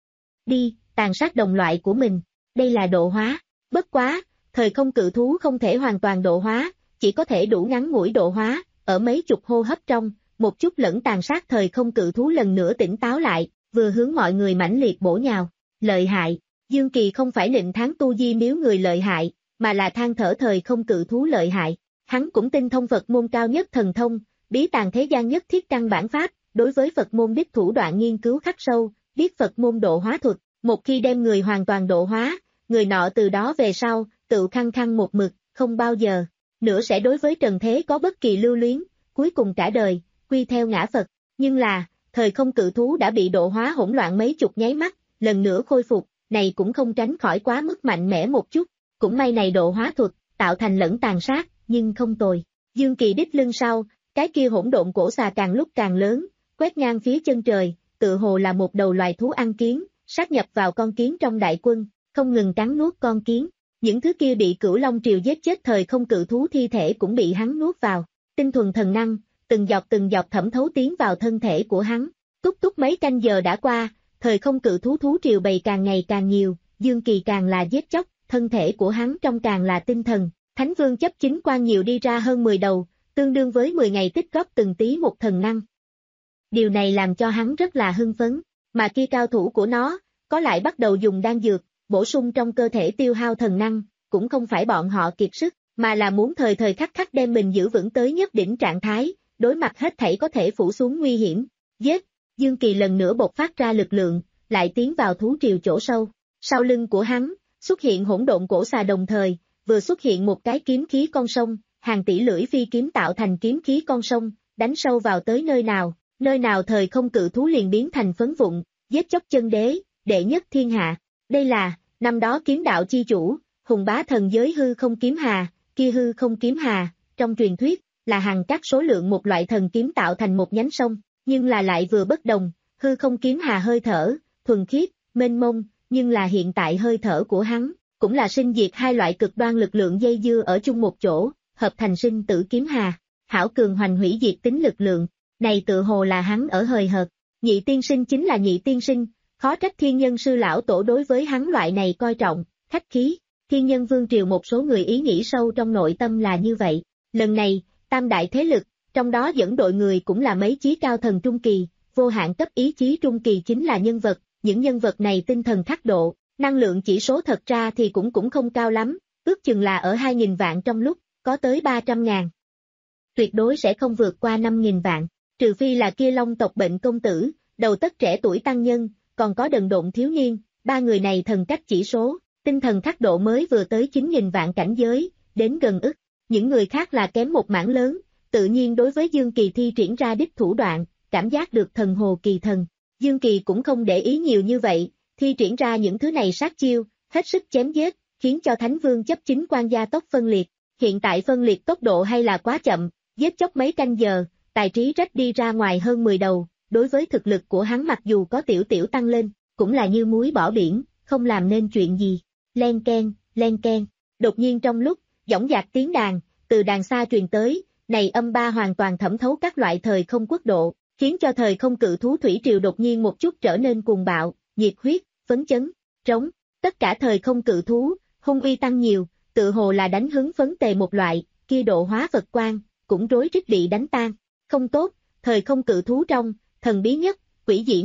S2: Đi, tàn sát đồng loại của mình, đây là độ hóa, bất quá, thời không cự thú không thể hoàn toàn độ hóa, chỉ có thể đủ ngắn ngủi độ hóa, ở mấy chục hô hấp trong, một chút lẫn tàn sát thời không cự thú lần nữa tỉnh táo lại, vừa hướng mọi người mãnh liệt bổ nhào, lợi hại, Dương Kỳ không phải nịnh tháng Tu Di Miếu người lợi hại, mà là than thở thời không cự thú lợi hại, hắn cũng tinh thông Phật môn cao nhất thần thông, bí tàng thế gian nhất thiết căn bản pháp, đối với Phật môn đích thủ đoạn nghiên cứu khắc sâu, biết Phật môn độ hóa thuật, một khi đem người hoàn toàn độ hóa, người nọ từ đó về sau, tự khăng khăng một mực, không bao giờ, nữa sẽ đối với trần thế có bất kỳ lưu luyến, cuối cùng cả đời, quy theo ngã Phật, nhưng là, thời không cự thú đã bị độ hóa hỗn loạn mấy chục nháy mắt, lần nữa khôi phục, này cũng không tránh khỏi quá mức mạnh mẽ một chút, cũng may này độ hóa thuật, tạo thành lẫn tàn sát, nhưng không tồi. Dương Kỳ đích lưng sau, cái kia hỗn độn cổ xà càng lúc càng lớn, quét ngang phía chân trời, tự hồ là một đầu loài thú ăn kiến, sát nhập vào con kiến trong đại quân, không ngừng cắn nuốt con kiến. Những thứ kia bị Cửu Long triều giết chết thời không cự thú thi thể cũng bị hắn nuốt vào, tinh thuần thần năng, từng giọt từng giọt thẩm thấu tiến vào thân thể của hắn. Túc túc mấy canh giờ đã qua, thời không cự thú thú triều bầy càng ngày càng nhiều, Dương Kỳ càng là giết chóc, thân thể của hắn trong càng là tinh thần, Thánh Vương chấp chính quan nhiều đi ra hơn mười đầu, tương đương với mười ngày tích góp từng tí một thần năng. Điều này làm cho hắn rất là hưng phấn, mà kia cao thủ của nó, có lại bắt đầu dùng đan dược, bổ sung trong cơ thể tiêu hao thần năng, cũng không phải bọn họ kiệt sức, mà là muốn thời thời khắc khắc đem mình giữ vững tới nhất đỉnh trạng thái, đối mặt hết thảy có thể phủ xuống nguy hiểm. Giết, Dương Kỳ lần nữa bộc phát ra lực lượng, lại tiến vào thú triều chỗ sâu. Sau lưng của hắn, xuất hiện hỗn độn cổ xà đồng thời, vừa xuất hiện một cái kiếm khí con sông, hàng tỷ lưỡi phi kiếm tạo thành kiếm khí con sông, đánh sâu vào tới nơi nào, nơi nào thời không cự thú liền biến thành phấn vụn, giết chóc chân đế, đệ nhất thiên hạ. Đây là, năm đó kiếm đạo chi chủ, hùng bá thần giới hư không kiếm hà, kia hư không kiếm hà, trong truyền thuyết, là hàng các số lượng một loại thần kiếm tạo thành một nhánh sông, nhưng là lại vừa bất đồng, hư không kiếm hà hơi thở, thuần khiết, mênh mông, nhưng là hiện tại hơi thở của hắn, cũng là sinh diệt hai loại cực đoan lực lượng dây dưa ở chung một chỗ, hợp thành sinh tử kiếm hà, hảo cường hoành hủy diệt tính lực lượng, này tự hồ là hắn ở hời hợt, nhị tiên sinh chính là nhị tiên sinh, khó trách thiên nhân sư lão tổ đối với hắn loại này coi trọng, khách khí, thiên nhân vương triều một số người ý nghĩ sâu trong nội tâm là như vậy, lần này, tam đại thế lực, trong đó dẫn đội người cũng là mấy chí cao thần trung kỳ, vô hạn cấp ý chí trung kỳ chính là nhân vật, những nhân vật này tinh thần khắc độ, năng lượng chỉ số thật ra thì cũng cũng không cao lắm, ước chừng là ở hai nghìn vạn trong lúc, có tới ba trăm ngàn. Tuyệt đối sẽ không vượt qua năm nghìn vạn, trừ phi là kia Long tộc bệnh công tử, đầu tất trẻ tuổi tăng nhân, còn có đần độn thiếu niên, ba người này thần cách chỉ số, tinh thần khắc độ mới vừa tới chín nghìn vạn cảnh giới, đến gần ức, những người khác là kém một mảng lớn, tự nhiên đối với Dương Kỳ thi triển ra đích thủ đoạn, cảm giác được thần hồ kỳ thần. Dương Kỳ cũng không để ý nhiều như vậy, thi triển ra những thứ này sát chiêu, hết sức chém giết, khiến cho Thánh Vương chấp chính quan gia tốc phân liệt. Hiện tại phân liệt tốc độ hay là quá chậm, giết chóc mấy canh giờ, tài trí rách đi ra ngoài hơn mười đầu, đối với thực lực của hắn mặc dù có tiểu tiểu tăng lên, cũng là như muối bỏ biển, không làm nên chuyện gì. Len ken, len ken, đột nhiên trong lúc, dõng dạc tiếng đàn, từ đàn xa truyền tới, này âm ba hoàn toàn thẩm thấu các loại thời không quốc độ, khiến cho thời không cự thú thủy triều đột nhiên một chút trở nên cuồng bạo, nhiệt huyết, phấn chấn, trống, tất cả thời không cự thú, hung uy tăng nhiều, tự hồ là đánh hứng phấn tề một loại, kia độ hóa Phật quang, cũng rối rít bị đánh tan. Không tốt, thời không cự thú trong, thần bí nhất, quỷ dị nhất,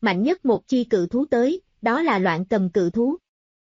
S2: mạnh nhất một chi cự thú tới, đó là loạn cầm cự thú.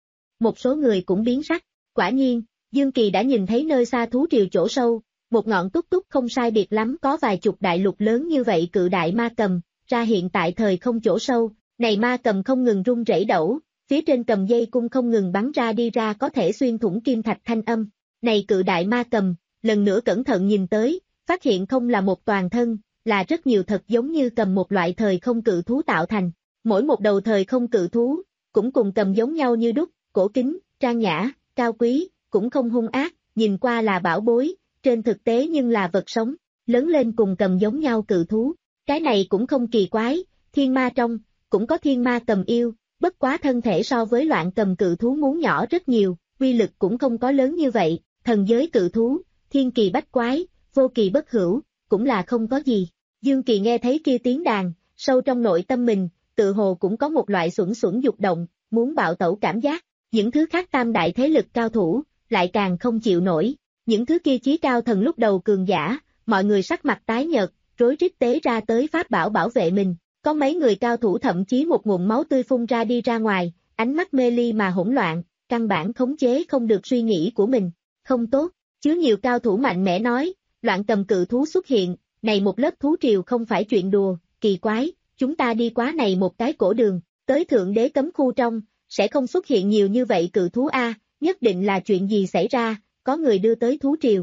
S2: Một số người cũng biến sắc, quả nhiên, Dương Kỳ đã nhìn thấy nơi xa thú triều chỗ sâu, một ngọn túc túc không sai biệt lắm có vài chục đại lục lớn như vậy cự đại ma cầm, ra hiện tại thời không chỗ sâu, này ma cầm không ngừng rung rẩy đẩu, phía trên cầm dây cung không ngừng bắn ra đi ra có thể xuyên thủng kim thạch thanh âm, này cự đại ma cầm, lần nữa cẩn thận nhìn tới, phát hiện không là một toàn thân, là rất nhiều thật giống như cầm một loại thời không cự thú tạo thành, mỗi một đầu thời không cự thú, cũng cùng cầm giống nhau như đúc, cổ kính, trang nhã, cao quý, cũng không hung ác, nhìn qua là bảo bối, trên thực tế nhưng là vật sống, lớn lên cùng cầm giống nhau cự thú, cái này cũng không kỳ quái, thiên ma trong, cũng có thiên ma cầm yêu, bất quá thân thể so với loạn cầm cự thú muốn nhỏ rất nhiều, uy lực cũng không có lớn như vậy, thần giới cự thú, thiên kỳ bách quái, vô kỳ bất hữu, cũng là không có gì. Dương Kỳ nghe thấy kia tiếng đàn, sâu trong nội tâm mình, tự hồ cũng có một loại xuẩn xuẩn dục động, muốn bạo tẩu cảm giác, những thứ khác tam đại thế lực cao thủ, lại càng không chịu nổi, những thứ kia chí cao thần lúc đầu cường giả, mọi người sắc mặt tái nhợt, rối rít tế ra tới pháp bảo bảo vệ mình, có mấy người cao thủ thậm chí một ngụm máu tươi phun ra đi ra ngoài, ánh mắt mê ly mà hỗn loạn, căn bản khống chế không được suy nghĩ của mình, không tốt, chứa nhiều cao thủ mạnh mẽ nói, loạn cầm cự thú xuất hiện, này một lớp thú triều không phải chuyện đùa, kỳ quái, chúng ta đi qua này một cái cổ đường, tới thượng đế cấm khu trong, sẽ không xuất hiện nhiều như vậy cự thú a, nhất định là chuyện gì xảy ra, có người đưa tới thú triều.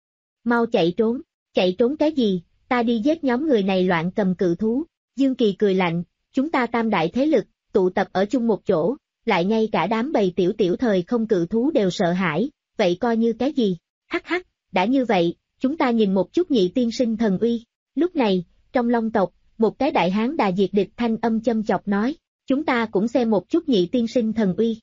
S2: Mau chạy trốn, chạy trốn cái gì, ta đi giết nhóm người này loạn cầm cự thú. Dương Kỳ cười lạnh, chúng ta tam đại thế lực, tụ tập ở chung một chỗ, lại ngay cả đám bầy tiểu tiểu thời không cự thú đều sợ hãi, vậy coi như cái gì, hắc hắc, đã như vậy, chúng ta nhìn một chút nhị tiên sinh thần uy. Lúc này, trong Long tộc, một cái đại hán đà diệt địch thanh âm châm chọc nói, chúng ta cũng xem một chút nhị tiên sinh thần uy.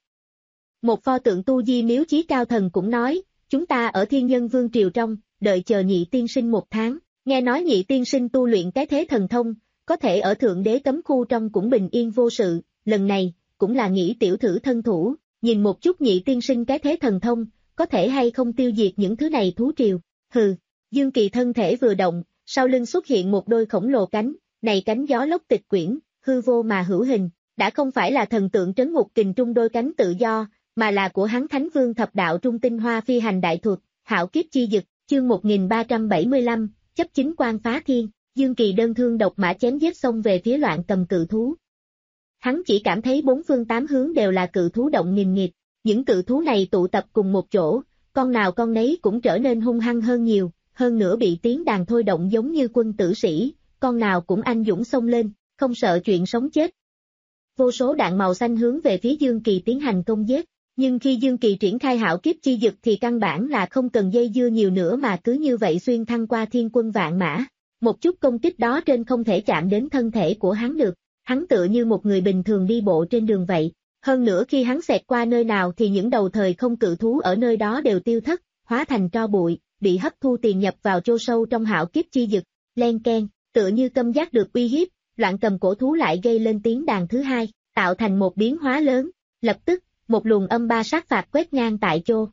S2: Một pho tượng tu di miếu chí cao thần cũng nói, chúng ta ở thiên nhân vương triều trong, đợi chờ nhị tiên sinh một tháng, nghe nói nhị tiên sinh tu luyện cái thế thần thông, có thể ở thượng đế cấm khu trong cũng bình yên vô sự, lần này, cũng là nghĩ tiểu thử thân thủ, nhìn một chút nhị tiên sinh cái thế thần thông, có thể hay không tiêu diệt những thứ này thú triều, hừ, Dương Kỳ thân thể vừa động, sau lưng xuất hiện một đôi khổng lồ cánh, này cánh gió lốc tịch quyển, hư vô mà hữu hình, đã không phải là thần tượng trấn ngục kình trung đôi cánh tự do, mà là của hắn Thánh Vương thập đạo trung tinh hoa phi hành đại thuật, hạo kiếp chi dực, chương một nghìn ba trăm bảy mươi lăm, chấp chính quan phá thiên. Dương Kỳ đơn thương độc mã chém giết xông về phía loạn cầm cự thú. Hắn chỉ cảm thấy bốn phương tám hướng đều là cự thú động nghìn nghịt, những cự thú này tụ tập cùng một chỗ, con nào con nấy cũng trở nên hung hăng hơn nhiều, hơn nữa bị tiếng đàn thôi động giống như quân tử sĩ, con nào cũng anh dũng xông lên, không sợ chuyện sống chết. Vô số đạn màu xanh hướng về phía Dương Kỳ tiến hành công giết, nhưng khi Dương Kỳ triển khai hạo kiếp chi dực thì căn bản là không cần dây dưa nhiều nữa mà cứ như vậy xuyên thăng qua thiên quân vạn mã. Một chút công kích đó trên không thể chạm đến thân thể của hắn được, hắn tựa như một người bình thường đi bộ trên đường vậy. Hơn nữa khi hắn xẹt qua nơi nào thì những đầu thời không cự thú ở nơi đó đều tiêu thất, hóa thành tro bụi, bị hấp thu tiền nhập vào chô sâu trong hạo kiếp chi dực, len keng, tựa như câm giác được uy hiếp, loạn cầm cổ thú lại gây lên tiếng đàn thứ hai, tạo thành một biến hóa lớn, lập tức, một luồng âm ba sát phạt quét ngang tại chô.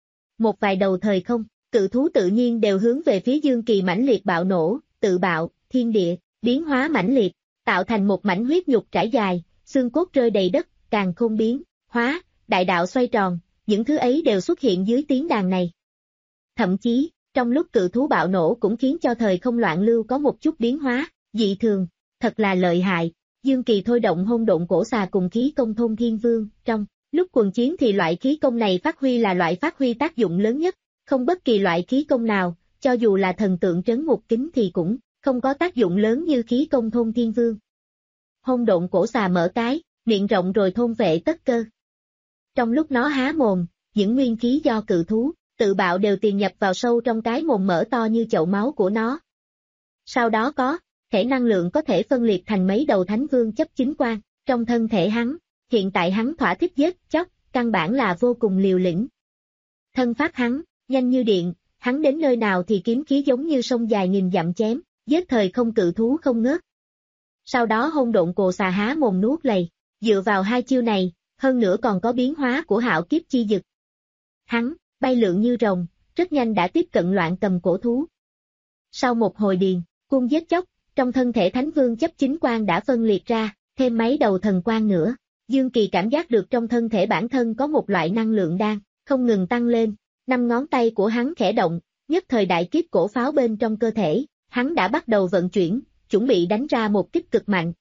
S2: Một vài đầu thời không, cự thú tự nhiên đều hướng về phía Dương Kỳ mãnh liệt bạo nổ, tự bạo, thiên địa, biến hóa mãnh liệt, tạo thành một mảnh huyết nhục trải dài, xương cốt rơi đầy đất, càng khôn biến, hóa, đại đạo xoay tròn, những thứ ấy đều xuất hiện dưới tiếng đàn này. Thậm chí, trong lúc cự thú bạo nổ cũng khiến cho thời không loạn lưu có một chút biến hóa, dị thường, thật là lợi hại. Dương Kỳ thôi động hôn độn cổ xà cùng khí công thôn thiên vương, trong lúc quần chiến thì loại khí công này phát huy là loại phát huy tác dụng lớn nhất, không bất kỳ loại khí công nào, cho dù là thần tượng trấn ngục kính thì cũng không có tác dụng lớn như khí công thôn thiên vương. Hôn độn cổ xà mở cái, miệng rộng rồi thôn vệ tất cơ. Trong lúc nó há mồm, những nguyên khí do cự thú, tự bạo đều tiền nhập vào sâu trong cái mồm mở to như chậu máu của nó. Sau đó có, thể năng lượng có thể phân liệt thành mấy đầu thánh vương chấp chính quan, trong thân thể hắn, hiện tại hắn thỏa thích giết, chóc, căn bản là vô cùng liều lĩnh. Thân pháp hắn, nhanh như điện, hắn đến nơi nào thì kiếm khí giống như sông dài nghìn dặm chém, giết thời không cự thú không ngớt. Sau đó hôn độn cồ xà há mồm nuốt lầy, dựa vào hai chiêu này, hơn nữa còn có biến hóa của hạo kiếp chi dực. Hắn, bay lượn như rồng, rất nhanh đã tiếp cận loạn cầm cổ thú. Sau một hồi điền, cung giết chóc, trong thân thể thánh vương chấp chính quan đã phân liệt ra, thêm mấy đầu thần quang nữa. Dương Kỳ cảm giác được trong thân thể bản thân có một loại năng lượng đang không ngừng tăng lên, năm ngón tay của hắn khẽ động, nhất thời đại kiếp cổ pháo bên trong cơ thể, hắn đã bắt đầu vận chuyển, chuẩn bị đánh ra một kích cực mạnh.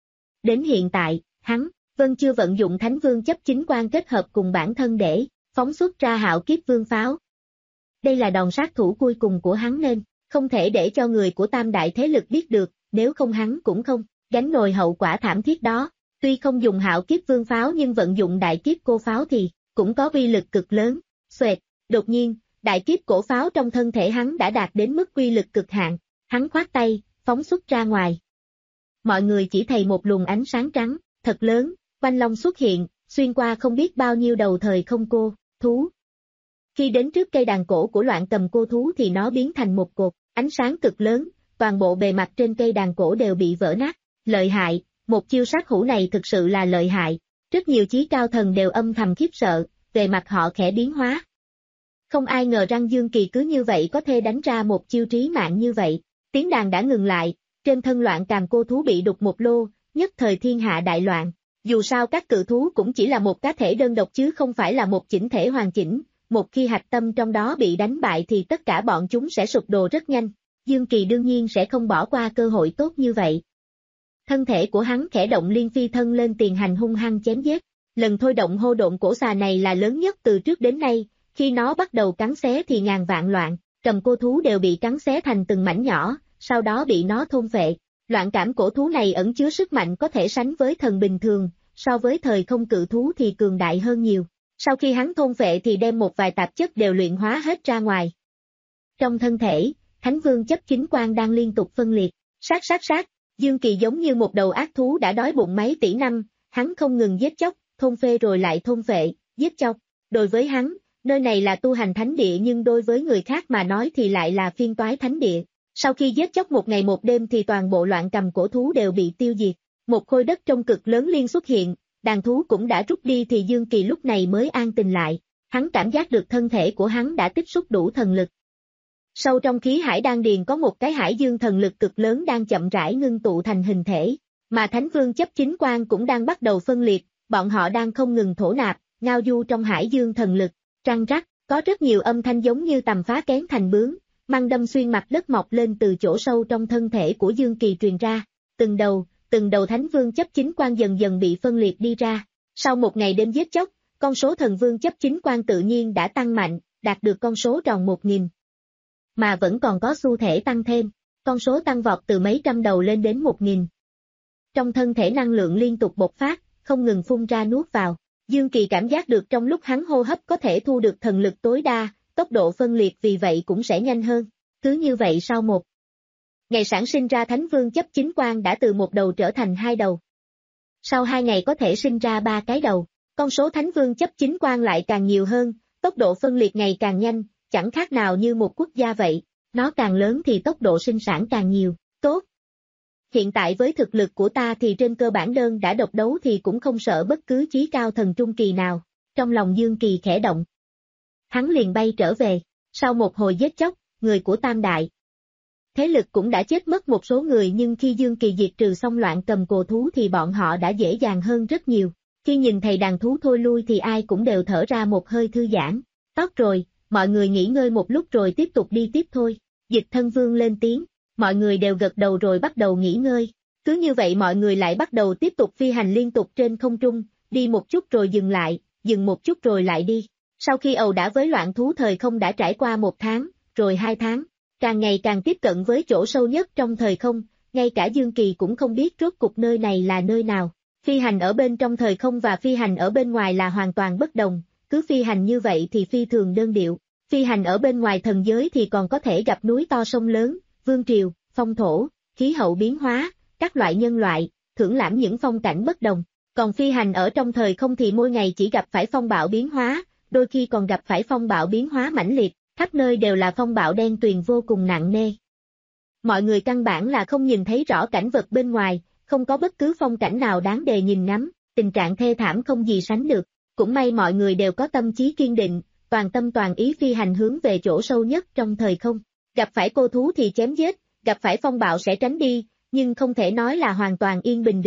S2: Đến hiện tại, hắn vẫn chưa vận dụng Thánh Vương chấp chính quan kết hợp cùng bản thân để phóng xuất ra Hạo Kiếp Vương pháo. Đây là đòn sát thủ cuối cùng của hắn nên không thể để cho người của tam đại thế lực biết được, nếu không hắn cũng không gánh nổi hậu quả thảm thiết đó. Tuy không dùng Hạo Kiếp Vương pháo nhưng vận dụng đại kiếp cô pháo thì cũng có uy lực cực lớn. Xoẹt, đột nhiên, đại kiếp cổ pháo trong thân thể hắn đã đạt đến mức uy lực cực hạn, hắn khoát tay, phóng xuất ra ngoài. Mọi người chỉ thấy một luồng ánh sáng trắng, thật lớn, oanh long xuất hiện, xuyên qua không biết bao nhiêu đầu thời không cô thú. Khi đến trước cây đàn cổ của Loạn Cầm cô thú thì nó biến thành một cột ánh sáng cực lớn, toàn bộ bề mặt trên cây đàn cổ đều bị vỡ nát. Lợi hại, một chiêu sát hữu này thực sự là lợi hại. Rất nhiều chí cao thần đều âm thầm khiếp sợ, về mặt họ khẽ biến hóa. Không ai ngờ rằng Dương Kỳ cứ như vậy có thể đánh ra một chiêu trí mạng như vậy. Tiếng đàn đã ngừng lại, trên thân Loạn Cầm cô thú bị đục một lô, nhất thời thiên hạ đại loạn. Dù sao các cự thú cũng chỉ là một cá thể đơn độc chứ không phải là một chỉnh thể hoàn chỉnh, một khi hạch tâm trong đó bị đánh bại thì tất cả bọn chúng sẽ sụp đổ rất nhanh. Dương Kỳ đương nhiên sẽ không bỏ qua cơ hội tốt như vậy. Thân thể của hắn khẽ động liên phi thân lên tiền hành hung hăng chém giết. Lần thôi động hô độn cổ xà này là lớn nhất từ trước đến nay, khi nó bắt đầu cắn xé thì ngàn vạn Loạn Cầm cô thú đều bị cắn xé thành từng mảnh nhỏ, sau đó bị nó thôn phệ. Loạn cảm cổ thú này ẩn chứa sức mạnh có thể sánh với thần bình thường, so với thời không cự thú thì cường đại hơn nhiều. Sau khi hắn thôn phệ thì đem một vài tạp chất đều luyện hóa hết ra ngoài. Trong thân thể, Thánh Vương chấp chính quan đang liên tục phân liệt, sát sát sát, Dương Kỳ giống như một đầu ác thú đã đói bụng mấy tỷ năm, hắn không ngừng giết chóc, thôn phệ rồi lại thôn phệ, giết chóc. Đối với hắn, nơi này là tu hành thánh địa nhưng đối với người khác mà nói thì lại là phiên toái thánh địa. Sau khi giết chóc một ngày một đêm thì toàn bộ Loạn Cầm cổ thú đều bị tiêu diệt. Một khối đất trong cực lớn liên xuất hiện, đàn thú cũng đã rút đi thì Dương Kỳ lúc này mới an tình lại. Hắn cảm giác được thân thể của hắn đã tích xúc đủ thần lực. Sâu trong khí hải đan điền có một cái hải dương thần lực cực lớn đang chậm rãi ngưng tụ thành hình thể, mà Thánh Vương chấp chính quan cũng đang bắt đầu phân liệt, bọn họ đang không ngừng thổ nạp, ngao du trong hải dương thần lực, răng rắc, có rất nhiều âm thanh giống như tầm phá kén thành bướm, măng đâm xuyên mặt đất mọc lên từ chỗ sâu trong thân thể của Dương Kỳ truyền ra, từng đầu, từng đầu Thánh Vương chấp chính quan dần dần bị phân liệt đi ra. Sau một ngày đêm giết chóc, con số Thần Vương chấp chính quan tự nhiên đã tăng mạnh, đạt được con số tròn một nghìn. Mà vẫn còn có xu thế tăng thêm, con số tăng vọt từ mấy trăm đầu lên đến một nghìn. Trong thân thể năng lượng liên tục bộc phát, không ngừng phun ra nuốt vào. Dương Kỳ cảm giác được trong lúc hắn hô hấp có thể thu được thần lực tối đa, tốc độ phân liệt vì vậy cũng sẽ nhanh hơn. Cứ như vậy sau một ngày sản sinh ra Thánh Vương chấp chính quan đã từ một đầu trở thành hai đầu. Sau hai ngày có thể sinh ra ba cái đầu, con số Thánh Vương chấp chính quan lại càng nhiều hơn, tốc độ phân liệt ngày càng nhanh, chẳng khác nào như một quốc gia vậy, nó càng lớn thì tốc độ sinh sản càng nhiều, tốt. Hiện tại với thực lực của ta thì trên cơ bản đơn đã độc đấu thì cũng không sợ bất cứ chí cao thần trung kỳ nào, trong lòng Dương Kỳ khẽ động. Hắn liền bay trở về, sau một hồi giết chóc, người của Tam Đại thế lực cũng đã chết mất một số người nhưng khi Dương Kỳ diệt trừ xong Loạn Cầm cổ thú thì bọn họ đã dễ dàng hơn rất nhiều. Khi nhìn thầy đàn thú thôi lui thì ai cũng đều thở ra một hơi thư giãn. Tốt rồi, mọi người nghỉ ngơi một lúc rồi tiếp tục đi tiếp thôi. Dịch Thân Vương lên tiếng, mọi người đều gật đầu rồi bắt đầu nghỉ ngơi. Cứ như vậy mọi người lại bắt đầu tiếp tục phi hành liên tục trên không trung, đi một chút rồi dừng lại, dừng một chút rồi lại đi. Sau khi ẩu đả với loạn thú thời không đã trải qua một tháng, rồi hai tháng, càng ngày càng tiếp cận với chỗ sâu nhất trong thời không, ngay cả Dương Kỳ cũng không biết rốt cục nơi này là nơi nào. Phi hành ở bên trong thời không và phi hành ở bên ngoài là hoàn toàn bất đồng, cứ phi hành như vậy thì phi thường đơn điệu. Phi hành ở bên ngoài thần giới thì còn có thể gặp núi to sông lớn, vương triều, phong thổ, khí hậu biến hóa, các loại nhân loại, thưởng lãm những phong cảnh bất đồng. Còn phi hành ở trong thời không thì mỗi ngày chỉ gặp phải phong bạo biến hóa, đôi khi còn gặp phải phong bạo biến hóa mãnh liệt, khắp nơi đều là phong bạo đen tuyền vô cùng nặng nề. Mọi người căn bản là không nhìn thấy rõ cảnh vật bên ngoài, không có bất cứ phong cảnh nào đáng để nhìn ngắm, tình trạng thê thảm không gì sánh được. Cũng may mọi người đều có tâm trí kiên định, toàn tâm toàn ý phi hành hướng về chỗ sâu nhất trong thời không. Gặp phải cô thú thì chém giết, gặp phải phong bạo sẽ tránh đi, nhưng không thể nói là hoàn toàn yên bình được.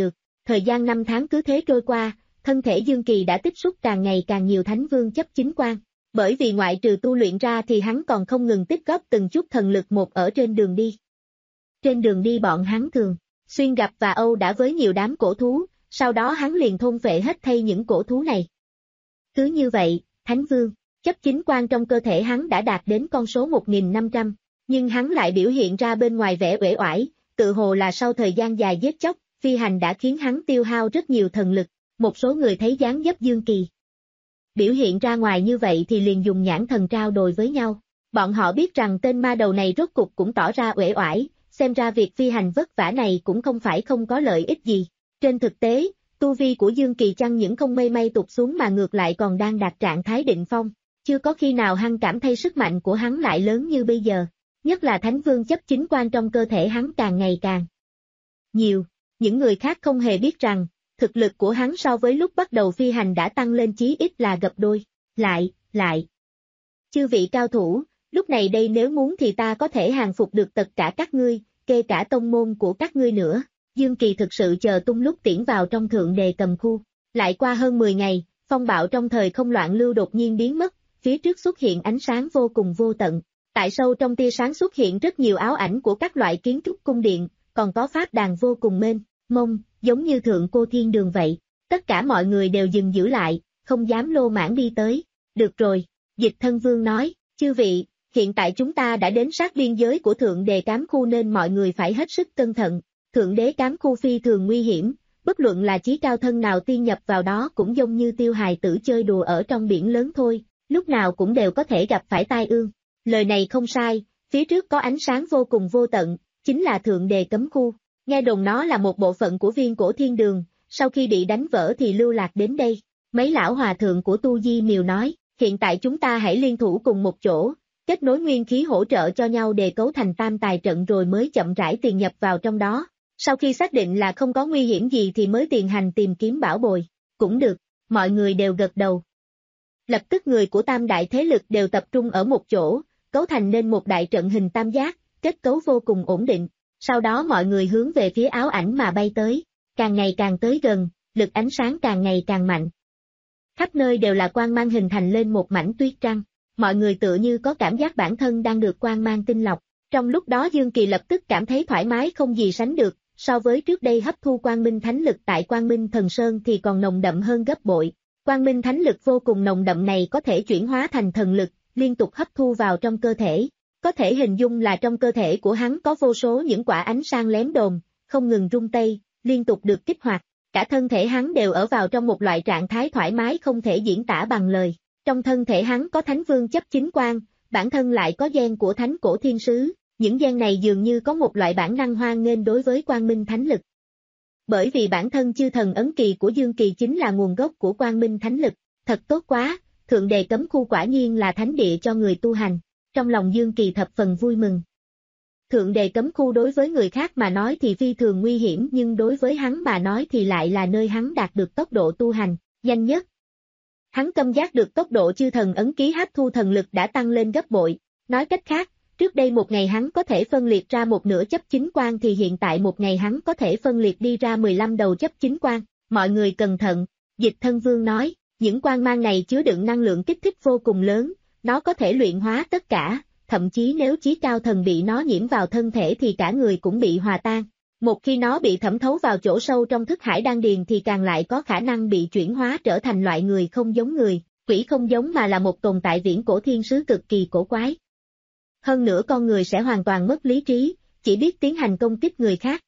S2: Thời gian năm tháng cứ thế trôi qua, thân thể Dương Kỳ đã tích xúc càng ngày càng nhiều thánh vương chấp chính quan. Bởi vì ngoại trừ tu luyện ra thì hắn còn không ngừng tích góp từng chút thần lực một ở trên đường đi. Trên đường đi bọn hắn thường xuyên gặp và âu đã với nhiều đám cổ thú, sau đó hắn liền thôn phệ hết thây những cổ thú này. Cứ như vậy, thánh vương chấp chính quan trong cơ thể hắn đã đạt đến con số một nghìn năm trăm, nhưng hắn lại biểu hiện ra bên ngoài vẻ uể oải, tự hồ là sau thời gian dài giết chóc, phi hành đã khiến hắn tiêu hao rất nhiều thần lực. Một số người thấy dáng dấp Dương Kỳ biểu hiện ra ngoài như vậy thì liền dùng nhãn thần trao đổi với nhau. Bọn họ biết rằng tên ma đầu này rốt cục cũng tỏ ra uể oải, xem ra việc phi hành vất vả này cũng không phải không có lợi ích gì. Trên thực tế, tu vi của Dương Kỳ chẳng những không mây may tụt xuống mà ngược lại còn đang đạt trạng thái định phong. Chưa có khi nào hắn cảm thấy sức mạnh của hắn lại lớn như bây giờ. Nhất là thánh vương chấp chính quan trong cơ thể hắn càng ngày càng nhiều. Những người khác không hề biết rằng, thực lực của hắn so với lúc bắt đầu phi hành đã tăng lên chí ít là gấp đôi. Lại, lại. Chư vị cao thủ, lúc này đây nếu muốn thì ta có thể hàng phục được tất cả các ngươi, kể cả tông môn của các ngươi nữa. Dương Kỳ thực sự chờ tung lúc tiễn vào trong thượng đề cầm khu. Lại qua hơn mười ngày, phong bạo trong thời không loạn lưu đột nhiên biến mất, phía trước xuất hiện ánh sáng vô cùng vô tận. Tại sâu trong tia sáng xuất hiện rất nhiều áo ảnh của các loại kiến trúc cung điện, còn có pháp đàn vô cùng mênh mông, giống như thượng cô thiên đường vậy. Tất cả mọi người đều dừng giữ lại, không dám lô mãng đi tới. Được rồi, Dịch Thân Vương nói, chư vị, hiện tại chúng ta đã đến sát biên giới của thượng đề cám khu nên mọi người phải hết sức cẩn thận. Thượng đế cám khu phi thường nguy hiểm, bất luận là chí cao thân nào tiên nhập vào đó cũng giống như tiêu hài tử chơi đùa ở trong biển lớn thôi, lúc nào cũng đều có thể gặp phải tai ương. Lời này không sai, phía trước có ánh sáng vô cùng vô tận, chính là thượng đề cấm khu. Nghe đồn nó là một bộ phận của viên cổ thiên đường, sau khi bị đánh vỡ thì lưu lạc đến đây. Mấy lão hòa thượng của Tu Di Miều nói, hiện tại chúng ta hãy liên thủ cùng một chỗ, kết nối nguyên khí hỗ trợ cho nhau để cấu thành tam tài trận rồi mới chậm rãi tiền nhập vào trong đó. Sau khi xác định là không có nguy hiểm gì thì mới tiền hành tìm kiếm bảo bồi. Cũng được, mọi người đều gật đầu. Lập tức người của tam đại thế lực đều tập trung ở một chỗ, cấu thành nên một đại trận hình tam giác, kết cấu vô cùng ổn định. Sau đó mọi người hướng về phía áo ảnh mà bay tới, càng ngày càng tới gần, lực ánh sáng càng ngày càng mạnh. Khắp nơi đều là quang mang hình thành lên một mảnh tuyết trăng, mọi người tựa như có cảm giác bản thân đang được quang mang tinh lọc. Trong lúc đó Dương Kỳ lập tức cảm thấy thoải mái không gì sánh được, so với trước đây hấp thu quang minh thánh lực tại Quang Minh Thần Sơn thì còn nồng đậm hơn gấp bội. Quang minh thánh lực vô cùng nồng đậm này có thể chuyển hóa thành thần lực, liên tục hấp thu vào trong cơ thể. Có thể hình dung là trong cơ thể của hắn có vô số những quả ánh sáng lém đồm, không ngừng rung tây, liên tục được kích hoạt. Cả thân thể hắn đều ở vào trong một loại trạng thái thoải mái không thể diễn tả bằng lời. Trong thân thể hắn có thánh vương chấp chính quan, bản thân lại có gen của thánh cổ thiên sứ. Những gen này dường như có một loại bản năng hoan nghênh đối với quang minh thánh lực. Bởi vì bản thân chư thần ấn kỳ của Dương Kỳ chính là nguồn gốc của quang minh thánh lực. Thật tốt quá, thượng đề cấm khu quả nhiên là thánh địa cho người tu hành. Trong lòng Dương Kỳ thập phần vui mừng. Thượng đề cấm khu đối với người khác mà nói thì phi thường nguy hiểm nhưng đối với hắn mà nói thì lại là nơi hắn đạt được tốc độ tu hành nhanh nhất. Hắn cảm giác được tốc độ chư thần ấn ký hấp thu thần lực đã tăng lên gấp bội. Nói cách khác, trước đây một ngày hắn có thể phân liệt ra một nửa chấp chính quan thì hiện tại một ngày hắn có thể phân liệt đi ra mười lăm đầu chấp chính quan. Mọi người cẩn thận, Dịch Thân Vương nói, những quang mang này chứa đựng năng lượng kích thích vô cùng lớn, nó có thể luyện hóa tất cả, thậm chí nếu chí cao thần bị nó nhiễm vào thân thể thì cả người cũng bị hòa tan. Một khi nó bị thẩm thấu vào chỗ sâu trong thức hải đan điền thì càng lại có khả năng bị chuyển hóa trở thành loại người không giống người, quỷ không giống mà là một tồn tại viễn cổ thiên sứ cực kỳ cổ quái. Hơn nữa con người sẽ hoàn toàn mất lý trí, chỉ biết tiến hành công kích người khác.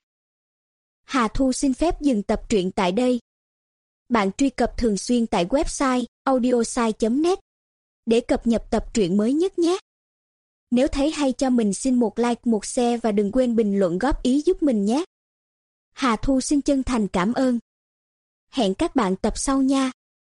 S3: Hà Thu xin phép dừng tập truyện tại đây. Bạn truy cập thường xuyên tại website audiosai chấm net để cập nhật tập truyện mới nhất nhé. Nếu thấy hay cho mình xin một like, một share và đừng quên bình luận góp ý giúp mình nhé. Hà Thu xin chân thành cảm ơn. Hẹn các bạn tập sau nha.